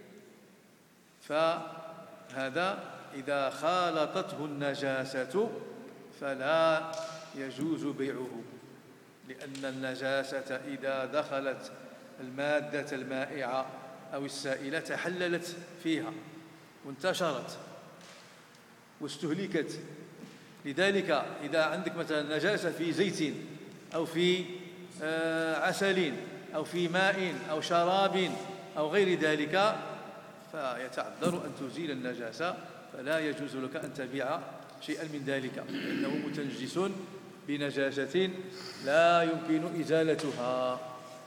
فهذا إذا خالطته النجاسة فلا يجوز بيعه، لأن النجاسة إذا دخلت المادة المائعة أو السائلة تحللت فيها وانتشرت واستهلكت. لذلك إذا عندك مثلا نجاسة في زيت أو في عسل أو في ماء أو شراب أو غير ذلك فيتعذر أن تزيل النجاسة، فلا يجوز لك أن تبيع شيئا من ذلك، لأنه متنجس بنجاسة لا يمكن إزالتها.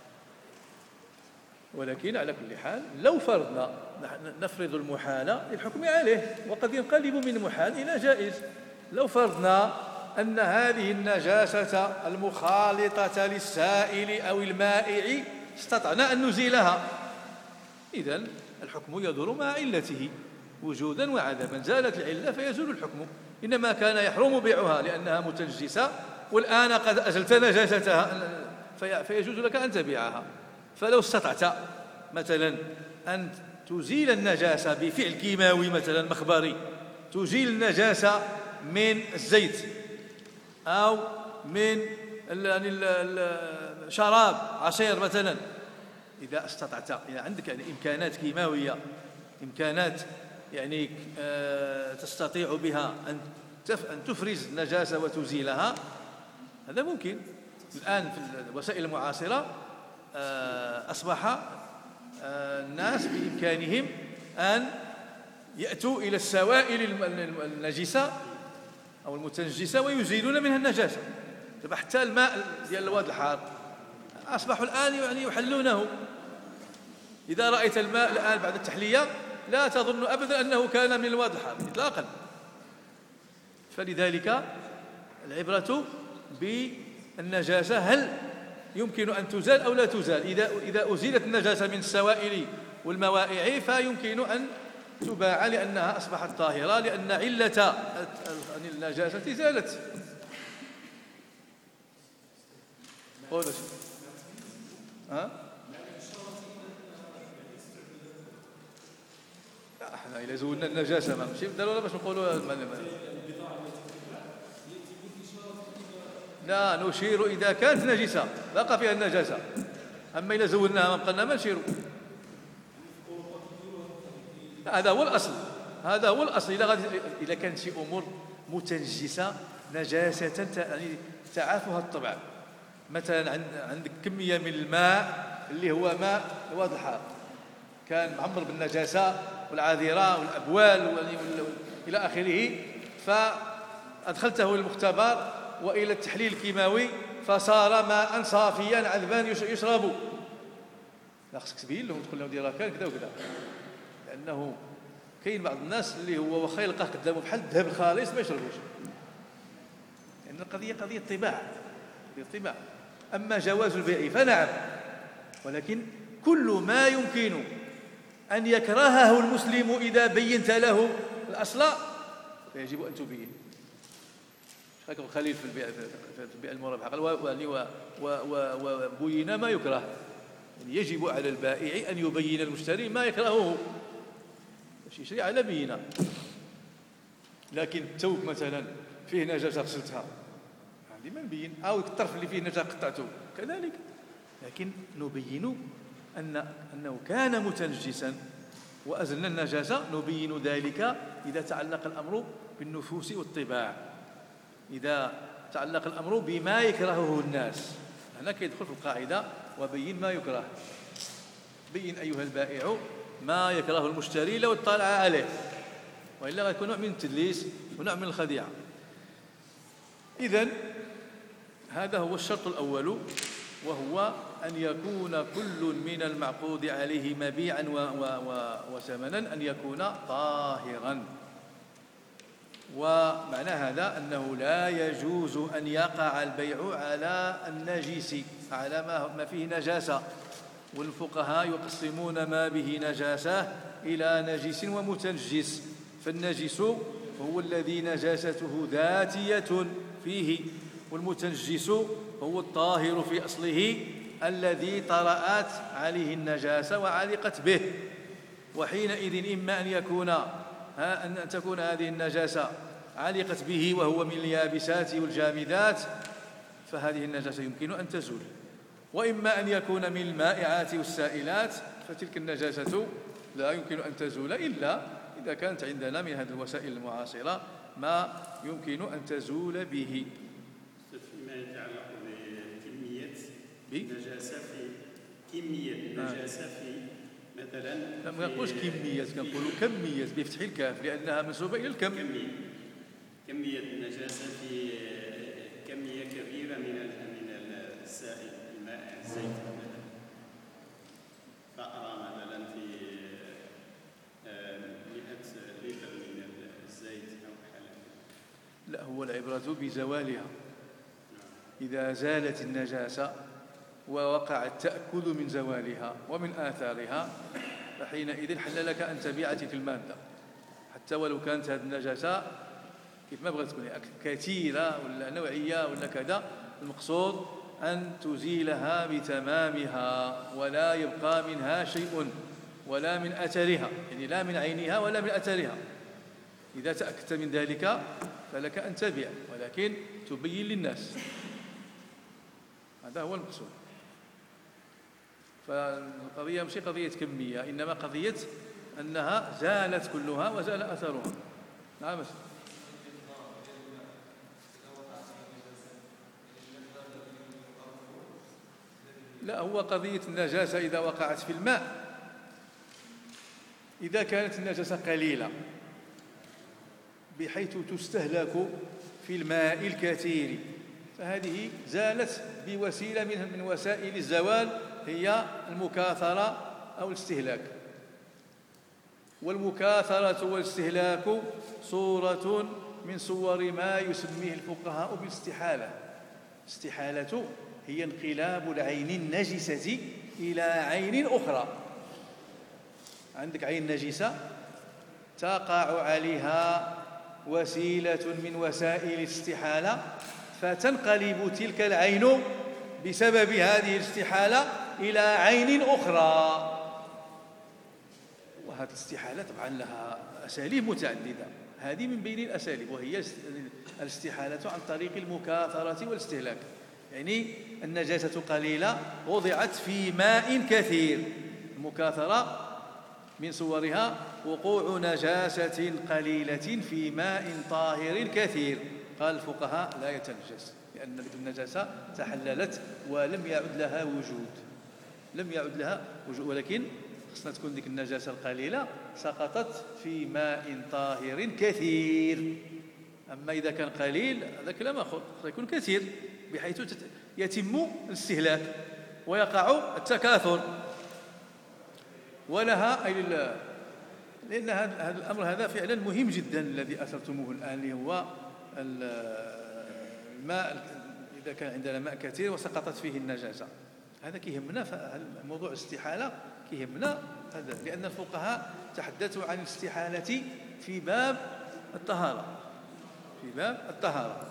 ولكن على كل حال لو فرضنا نفرض المحال للحكم عليه، وقد ينقلب من محال إلى جائز. لو فرضنا أن هذه النجاسة المخالطة للسائل أو المائع استطعنا أن نزيلها، إذن الحكم يدور مع علته وجودا وعدما. زالت العلة فيزول الحكم. إنما كان يحرم بيعها لأنها متنجسة، والآن قد أزلت نجاستها فيجوز لك أن تبيعها. فلو استطعت مثلا أن تزيل النجاسة بفعل كيماوي مثلا مخبري، تزيل النجاسة من الزيت أو من شراب عصير مثلا، إذا استطعت، إذا عندك يعني إمكانات كيماوية، إمكانات يعني تستطيع بها أن تفرز النجاسة وتزيلها، هذا ممكن. الآن في الوسائل المعاصرة أصبح الناس بإمكانهم أن يأتوا إلى السوائل النجسة أو المتنجسة ويزيلون منها النجاسة. حتى الماء ديال الواد الحار أصبحوا الآن يعني يحلونه. إذا رأيت الماء الآن بعد التحلية لا تظن أبدا أنه كان من الواد الحار إطلاقا. فلذلك العبرة بالنجاسة، هل يمكن أن تزال أو لا تزال. إذا أزيلت النجاسة من السوائل والموائع فيمكن أن تباع لأنها أصبحت طاهرة، لأن علة النجاسة زالت. قولوا ها؟ احنا إذا زولنا النجاسة ما ماشي بالضرورة باش نقولوا لا نشير إذا كانت نجسة بقى فيها النجاسة، أما إذا زولناها ما بقينا ما نشيروا. هذا هو الأصل، هذا هو الأصل. إذا كانت شي أمور متنجسة نجاسة يعني تعافها الطبع، مثلا عندك كمية من الماء اللي هو ماء الواد الحار كان معمر بالنجاسة والعاذرة والأبوال إلى آخره، فأدخلته للمختبر وإلى التحليل الكيماوي فصار ماء صافيا عذبا يشرب. لا خصك تبين لهم تقول لهم دير كان كذا وكذا، لأنه كاين بعض الناس اللي هو واخا يلقاه قدامه بحال الذهب الخالص ما يشربوش، لأن يعني القضية قضية طباع. أما جواز البيع فنعم، ولكن كل ما يمكن أن يكرهه المسلم إذا بينت له الأصل فيجب أن تبين. شكل الخليل في البيع المرابحة قال وبين ما يكره، يعني يجب على البائع أن يبين المشتري ما يكرهه، باش يشري على بينة. لكن الثوب مثلا فيه نجاسة غسلتها هذه ما نبين، أو الطرف اللي فيه نجاسة قطعته كذلك، لكن نبين أنه كان متنجسا وأزلنا النجاسة، نبين ذلك إذا تعلق الأمر بالنفوس والطباع، إذا تعلق الأمر بما يكرهه الناس. هنا كيدخل في القاعدة وبين ما يكره. بين أيها البائع ما يكره المشتري لو اطلع عليه، وإلا غيكون نوع من التدليس ونوع من الخديعة. إذن هذا هو الشرط الأول، وهو أن يكون كل من المعقود عليه مبيعا وثمنا أن يكون طاهرا. ومعنى هذا أنه لا يجوز أن يقع البيع على النجس، على ما فيه نجاسة. والفقهاء يقسمون ما به نجاسة إلى نجس ومتنجس. فالنجس هو الذي نجاسته ذاتية فيه، والمتنجس هو الطاهر في أصله الذي طرأت عليه النجاسة وعلقت به. وحينئذ إما أن تكون هذه النجاسة علقت به وهو من اليابسات والجامدات، فهذه النجاسة يمكن أن تزول، وإما أن يكون من المائعات والسائلات، فتلك النجاسة لا يمكن أن تزول إلا إذا كانت عندنا من هذه الوسائل المعاصرة ما يمكن أن تزول به. فيما يتعلق بكمية النجاسة، في كمية النجاسة في مثلا، لا ما نقولش كمية، كنقولوا كمية بفتح الكاف لأنها منسوبة إلى الكم. كمية النجاسة في كمية كبيرة من السائل الماء الزيت مثلا، فأرى مثلا في 100 لتر من الزيت أو حليب. لا، هو العبرة العبرة بزوالها. إذا زالت النجاسة ووقع التأكد من زوالها ومن آثارها فحينئذ حل لك أن تبيع تلك المادة، حتى ولو كانت هذه النجاسة كيف ما بغيت تكون كثيرة ولا نوعية ولا كذا، المقصود أن تزيلها بتمامها ولا يبقى منها شيء ولا من أثرها، يعني لا من عينها ولا من أثرها. إذا تأكدت من ذلك فلك أن تبيع، ولكن تبين للناس، هذا هو المقصود. فالقضية مش قضية كمية، إنما قضية أنها زالت كلها وزال أثرها. نعم. لا، هو قضية النجاسة إذا وقعت في الماء، إذا كانت النجاسة قليلة بحيث تستهلك في الماء الكثير فهذه زالت بوسيلة من وسائل الزوال، هي المكاثرة أو الاستهلاك. والمكاثرة والاستهلاك صورة من صور ما يسميه الفقهاء بالاستحالة. الاستحالة هي انقلاب العين النجسة إلى عين أخرى. عندك عين نجسة تقع عليها وسيلة من وسائل الاستحالة، فتنقلب تلك العين بسبب هذه الاستحالة إلى عين أخرى. وهذه الاستحالة طبعا لها أساليب متعددة، هذه من بين الأساليب، وهي الاستحالة عن طريق المكاثرة والاستهلاك. يعني النجاسة قليلة وضعت في ماء كثير، المكاثرة من صورها وقوع نجاسة قليلة في ماء طاهر كثير. قال الفقهاء لا يتنجس، لأن النجاسة تحللت ولم يعد لها وجود، ولكن خصنا تكون ديك النجاسة القليلة سقطت في ماء طاهر كثير. أما إذا كان قليل هذاك لا مأخذ، يكون كثير بحيث يتم الاستهلاك ويقع التكاثر. ولها أي لأن هذا الأمر هذا فعلا مهم جدا الذي أثرتموه الآن، اللي هو الماء. إذا كان عندنا ماء كثير وسقطت فيه النجاسة، هذا كيهمنا. فموضوع الاستحالة كيهمنا هذا، لأن الفقهاء تحدثوا عن الاستحالة في باب الطهارة،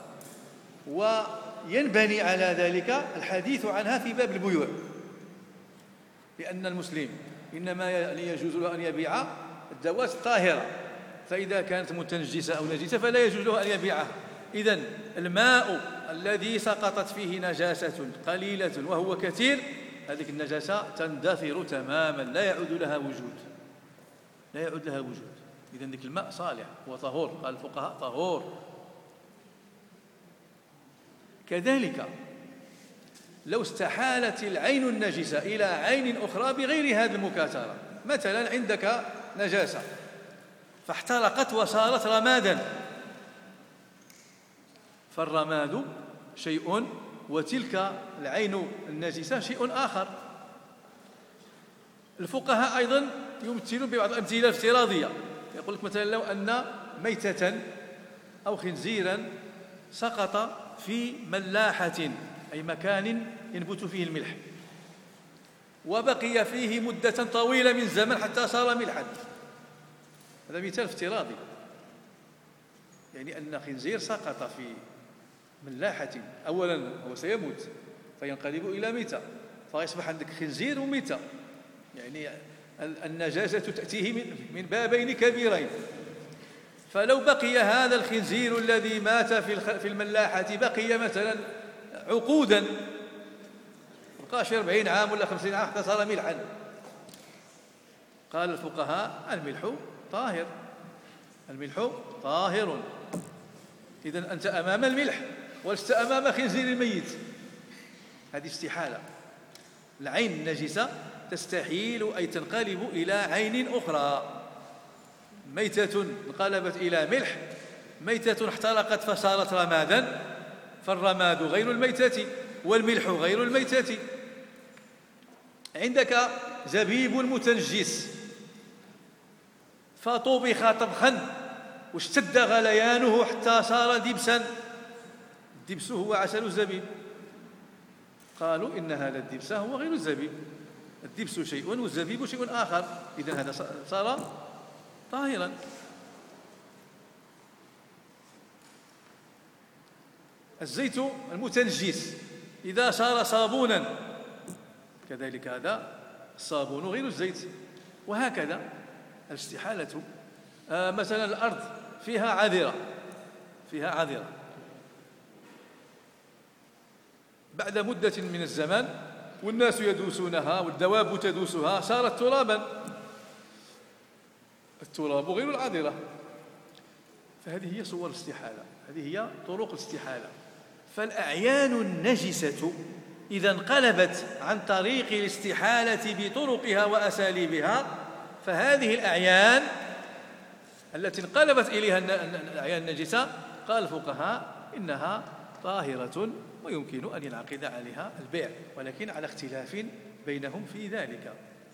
وينبني على ذلك الحديث عنها في باب البيوع، لأن المسلم إنما يجوز له أن يبيع الذوات الطاهرة، فإذا كانت متنجسة أو نجسة فلا يجوز له أن يبيعها. إذن الماء الذي سقطت فيه نجاسة قليلة وهو كثير، هذه النجاسة تندثر تماما، لا يعود لها وجود. إذن ذلك الماء صالح وطهور، قال الفقهاء طهور. كذلك لو استحالت العين النجسة إلى عين أخرى بغير هذه المكاثرة، مثلا عندك نجاسة فاحترقت وصارت رمادا، فالرماد شيء وتلك العين النجسة شيء آخر. الفقهاء أيضا يمثلون ببعض الأمثلة الافتراضية، يقول لك مثلا لو أن ميتة أو خنزيرا سقط في ملاحة، أي مكان ينبت فيه الملح، وبقي فيه مدة طويلة من زمن حتى صار ملحا، هذا مثال افتراضي. يعني أن خنزير سقط في ملاحة، أولا هو سيموت فينقلب إلى ميتة، فيصبح عندك خنزير وميتة، يعني النجاسة تأتيه من بابين كبيرين. فلو بقي هذا الخنزير الذي مات في الملاحة بقي مثلا عقودا، بقاش 40 عام ولا 50 عام حتى صار ملحا، قال الفقهاء الملح طاهر. إذن أنت أمام الملح ولست أمام خنزير ميت، هذه استحالة. العين النجسة تستحيل أي تنقلب إلى عين أخرى. ميتة انقلبت إلى ملح، ميتة احترقت فصارت رمادا، فالرماد غير الميتة والملح غير الميتة. عندك زبيب متنجس فطبخ طبخا واشتد غليانه حتى صار دبسا، الدبس هو عسل الزبيب، قالوا إن هذا الدبس هو غير الزبيب، الدبس شيء والزبيب شيء آخر، إذن هذا صار طاهرا. الزيت المتنجس إذا صار صابونا كذلك هذا الصابون غير الزيت، وهكذا الاستحالة. مثلا الأرض فيها عذرة بعد مدة من الزمان والناس يدوسونها والدواب تدوسها صارت ترابا، التراب غير العذرة. فهذه هي صور الاستحالة، هذه هي طرق الاستحالة. فالأعيان النجسة إذا انقلبت عن طريق الاستحالة بطرقها وأساليبها، فهذه الأعيان التي انقلبت إليها الأعيان النجسة قال الفقهاء إنها طاهرة ويمكن أن ينعقد عليها البيع، ولكن على اختلاف بينهم في ذلك،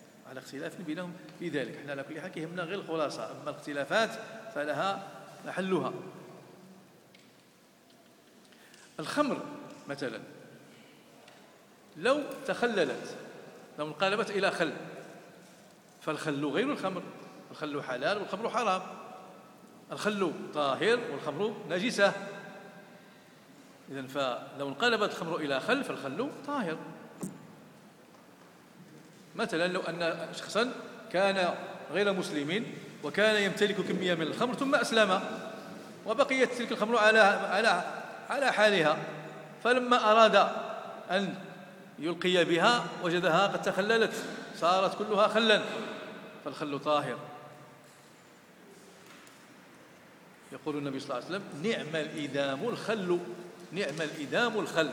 احنا على كل حال يهمنا غير الخلاصة، أما الاختلافات فلها محلها. الخمر مثلا لو تخللت، لو انقلبت إلى خل، فالخل غير الخمر، الخل حلال والخمر حرام، الخل طاهر والخمر نجسة. إذن فلو انقلبت الخمر إلى خل فالخل طاهر. مثلا لو أن شخصا كان غير مسلم وكان يمتلك كمية من الخمر ثم أسلم وبقيت تلك الخمر على حالها، فلما أراد أن يلقي بها وجدها قد تخللت صارت كلها خلا، فالخل طاهر. يقول النبي صلى الله عليه وسلم نعم الإدام الخل، نعم الإدام الخل.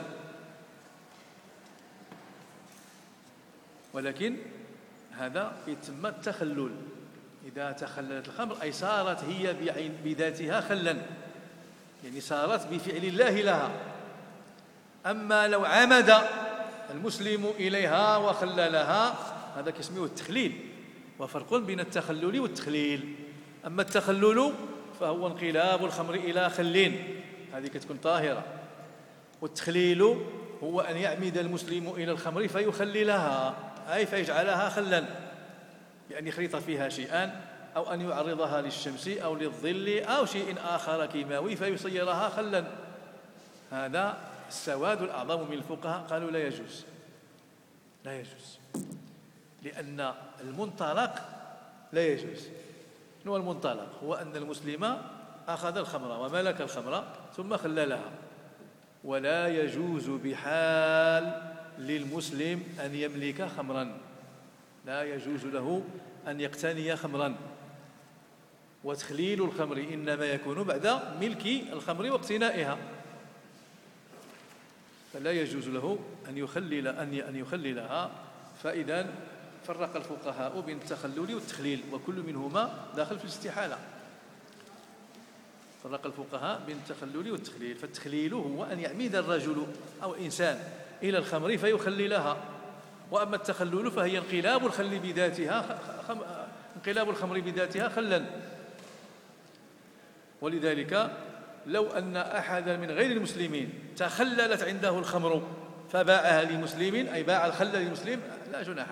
ولكن هذا يتم التخلل، إذا تخللت الخمر أي صارت هي بذاتها خلا، يعني صارت بفعل الله لها. أما لو عمد المسلم إليها وخللها هذا كاسمه التخليل، وفرق بين التخلل والتخليل. أما التخلل فهو انقلاب الخمر إلى خل، هذه كتكون طاهرة، والتخليل هو أن يعمد المسلم إلى الخمر فيخللها أي فيجعلها خلا، بأن يخلط فيها شيئا أو أن يعرضها للشمس أو للظل أو شيء آخر كيماوي فيصيرها خلا. هذا السواد الأعظم من الفقهاء قالوا لا يجوز، لأن المنطلق لا يجوز. شنو المنطلق؟ هو أن المسلم أخذ الخمر وملك الخمر ثم خللها، ولا يجوز بحال للمسلم أن يملك خمرا، لا يجوز له أن يقتني خمرا، وتخليل الخمر إنما يكون بعد ملك الخمر واقتنائها، فلا يجوز له أن يخللها. فإذا فرق الفقهاء بين التخلل والتخليل، وكل منهما داخل في الاستحالة. فرق الفقهاء بين التخلل والتخليل، فالتخليل هو أن يعمد الرجل أو إنسان إلى الخمر فيخللها، وأما التخلل فهي انقلاب الخل بذاتها انقلاب الخمر بذاتها خلا. ولذلك لو أن أحدا من غير المسلمين تخللت عنده الخمر فباعها لمسلم أي باع الخل للمسلم لا جناح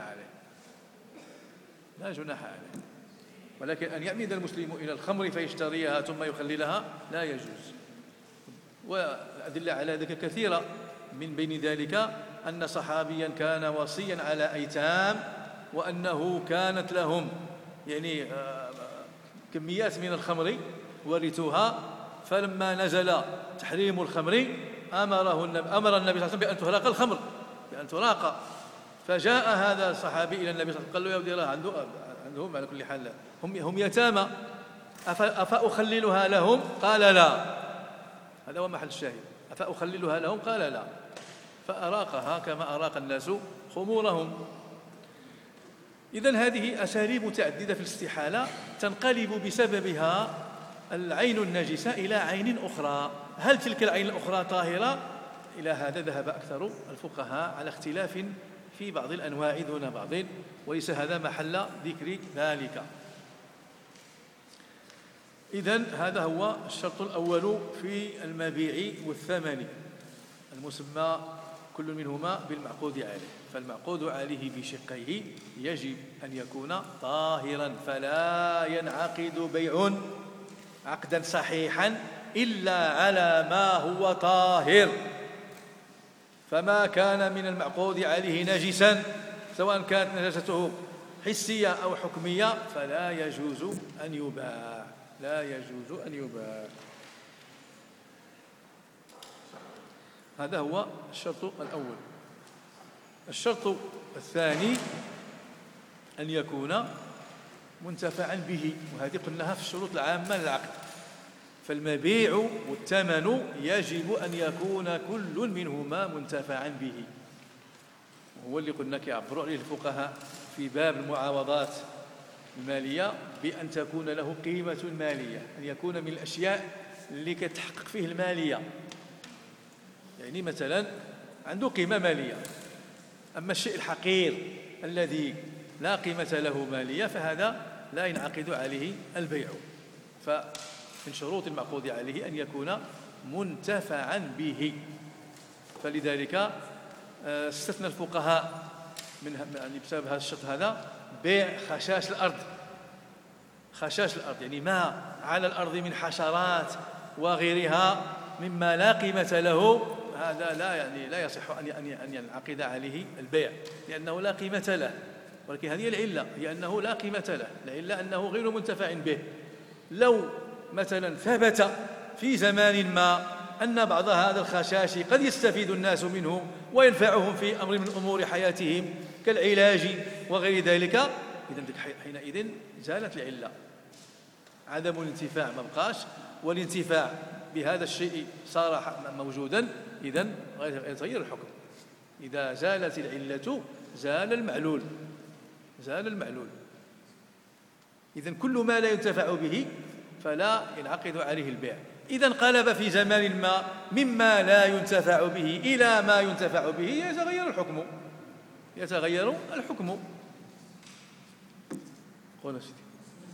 عليه، ولكن أن يعمد المسلم إلى الخمر فيشتريها ثم يخللها لا يجوز. والأدلة على ذلك كثيرة، من بين ذلك أن صحابيا كان وصيا على أيتام وأنه كانت لهم يعني كميات من الخمر ورثوها، فلما نزل تحريم الخمر أمر النبي صلى الله عليه وسلم بأن تهرق الخمر، بأن تراق. فجاء هذا الصحابي إلى النبي صلى الله عليه وسلم قال له يا ودي الله عندهم على كل حال هم يتامى أفأخللها لهم؟ قال لا. هذا هو محل الشاهد، أفأخللها لهم؟ قال لا. فأراقها كما أراق الناس خمورهم. إذن هذه أساليب متعددة في الاستحالة تنقلب بسببها العين النجسة إلى عين أخرى. هل تلك العين الأخرى طاهرة؟ إلى هذا ذهب أكثر الفقهاء على اختلاف في بعض الأنواع دون بعض، وليس هذا محل ذكر ذلك. إذن هذا هو الشرط الأول في المبيع والثمن. المسمى كل منهما بالمعقود عليه. فالمعقود عليه بشقيه يجب أن يكون طاهرا، فلا ينعقد بيع عقدا صحيحا إلا على ما هو طاهر. فما كان من المعقود عليه نجسا سواء كانت نجاسته حسية أو حكمية فلا يجوز أن يباع، لا يجوز أن يباع. هذا هو الشرط الأول. الشرط الثاني أن يكون منتفعا به، وهذه قلناها في الشروط العامة للعقد. فالمبيع والثمن يجب أن يكون كل منهما منتفعا به، وهو اللي قلنا كيعبروا عليه الفقهاء في باب المعاوضات المالية بأن تكون له قيمة مالية، أن يكون من الأشياء اللي كتحقق فيه المالية. يعني مثلا عنده قيمة مالية، أما الشيء الحقير الذي لا قيمة له مالية فهذا لا ينعقد عليه البيع. فمن شروط المعقود عليه أن يكون منتفعا به. فلذلك استثنى الفقهاء يعني بسبب هذا الشرط هذا بيع خشاش الأرض. خشاش الأرض يعني ما على الأرض من حشرات وغيرها مما لا قيمة له، هذا لا يصح أن ينعقد عليه البيع لأنه لا قيمة له. ولكن هذه العلة، هي أنه لا قيمة له، العلة أنه غير منتفع به. لو مثلا ثبت في زمان ما أن بعض هذا الخشاش قد يستفيد الناس منه وينفعهم في أمر من أمور حياتهم كالعلاج وغير ذلك، إذن حينئذ زالت العلة، عدم الانتفاع ما بقاش، والانتفاع بهذا الشيء صار موجودا، إذن يتغير الحكم. إذا زالت العلة زال المعلول، زال المعلول. إذن كل ما لا ينتفع به فلا ينعقد عليه البيع. إذا انقلب في زمان ما مما لا ينتفع به إلى ما ينتفع به يتغير الحكم، يتغير الحكم. قول سيدي.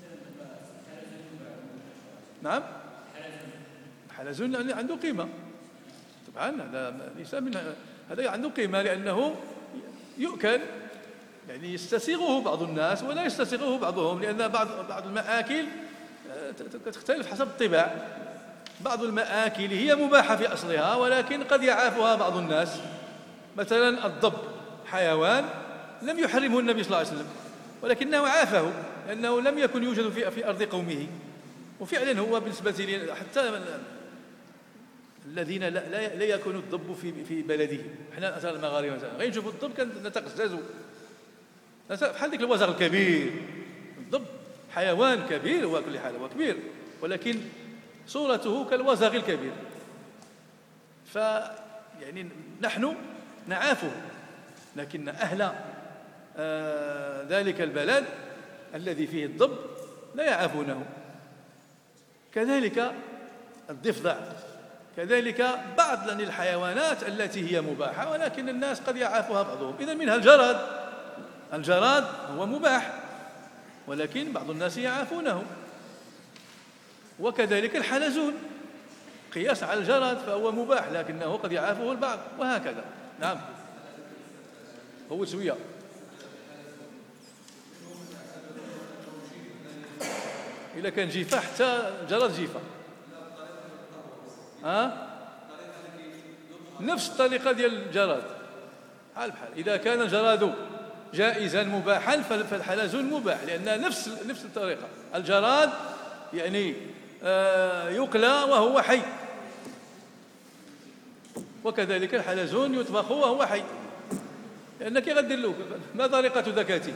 نعم، حلزون عنده قيمة طبعا، هذا ليس من هذا عنده قيمة لأنه يؤكل، يعني يستسيغه بعض الناس ولا يستسيغه بعضهم، لأن بعض المآكل تختلف حسب الطباع. بعض المآكل هي مباحة في أصلها ولكن قد يعافها بعض الناس. مثلا الضب حيوان لم يحرمه النبي صلى الله عليه وسلم ولكنه عافه لأنه لم يكن يوجد في أرض قومه. وفعلا هو بالنسبة لي حتى الذين لا يكون الضب في بلدهم، احنا مثلا المغاربه مثلا غير نشوفوا الضب كنتقززوا بحال ديك الوزغ الكبير. الضب حيوان كبير، هو كل حال هو كبير ولكن صورته كالوزغ الكبير. يعني نحن نعافه، لكن أهل ذلك البلد الذي فيه الضب لا يعافونه. كذلك الضفدع، كذلك بعض الحيوانات التي هي مباحة ولكن الناس قد يعافها بعضهم. إذن منها الجراد، الجراد هو مباح ولكن بعض الناس يعافونه. وكذلك الحلزون قياس على الجراد فهو مباح لكنه قد يعافه البعض، وهكذا. نعم، هو شوية إذا كان جيفة، حتى جراد جيفة نفس الطريقة ديال الجراد، بحال إذا كان الجراد جائزا مباحا فالحلزون مباح، لأن نفس الطريقة. الجراد يعني يقلى وهو حي، وكذلك الحلزون يطبخ وهو حي، لأنك غدير له ما طريقة ذكاته.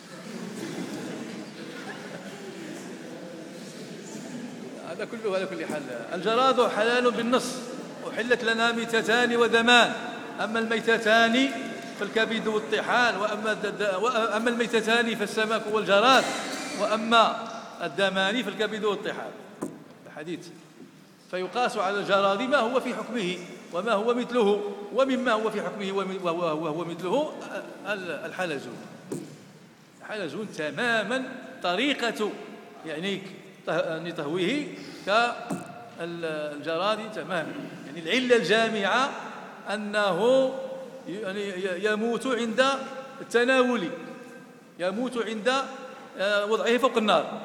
هذا كله على كل حال. الجراد حلال بالنص، أحلت لنا ميتتان ودمان، أما الميتتان فالكبد والطحال، وأما الميتتان فالسمك والجراد، وأما الدمان فالكبد والطحال. الحديث. فيقاس على الجراد ما هو في حكمه وما هو مثله، ومما هو في حكمه وهو مثله الحلزون. الحلزون تماما طريقة يعني تهويه كالجراد تماما. يعني العلة الجامعة أنه يعني يموت عند التناول، يموت عند وضعه فوق النار.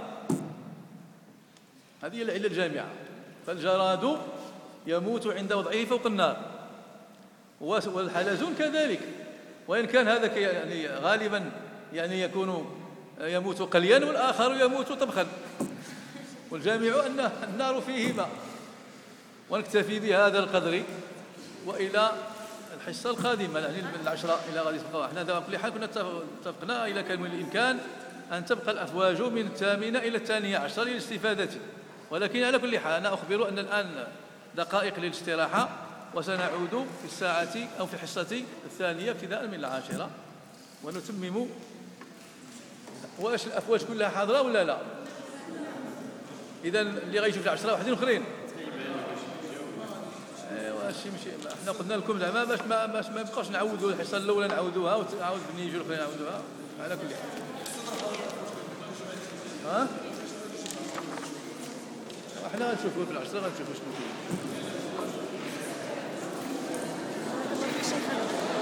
هذه هي العلة الجامعة. فالجراد يموت عند وضعه فوق النار، والحلزون كذلك، وإن كان هذا يعني غالبا يعني يموت قليا والآخر يموت طبخا، والجامع أن النار فيه ماء. ونكتفي بهذا القدر، وإلى الحصة القادمة يعني من 10 إلى غادي تبقى. احنا على كل حال كنا اتفقنا إلى كامل الإمكان أن تبقى الأفواج من 8 إلى 12 للاستفادة، ولكن على كل حال أنا أخبر أن الآن دقائق للاستراحة، وسنعود في الساعة أو في الحصة الثانية ابتداء من 10 ونتمم. واش الأفواج كلها حاضرة ولا لا؟ إذا اللي غيشوف 10 واحدين أخرين. ايوا هادشي ماشي، حنا قلنا لكم زعما باش ما يبقاوش نعاودوا الحصة الأولى نعاودوها وتعاود ملي يجوا الآخرين نعاودوها. على كل حال احنا غنشوفوا في 10 غنشوفوا شنو كاين.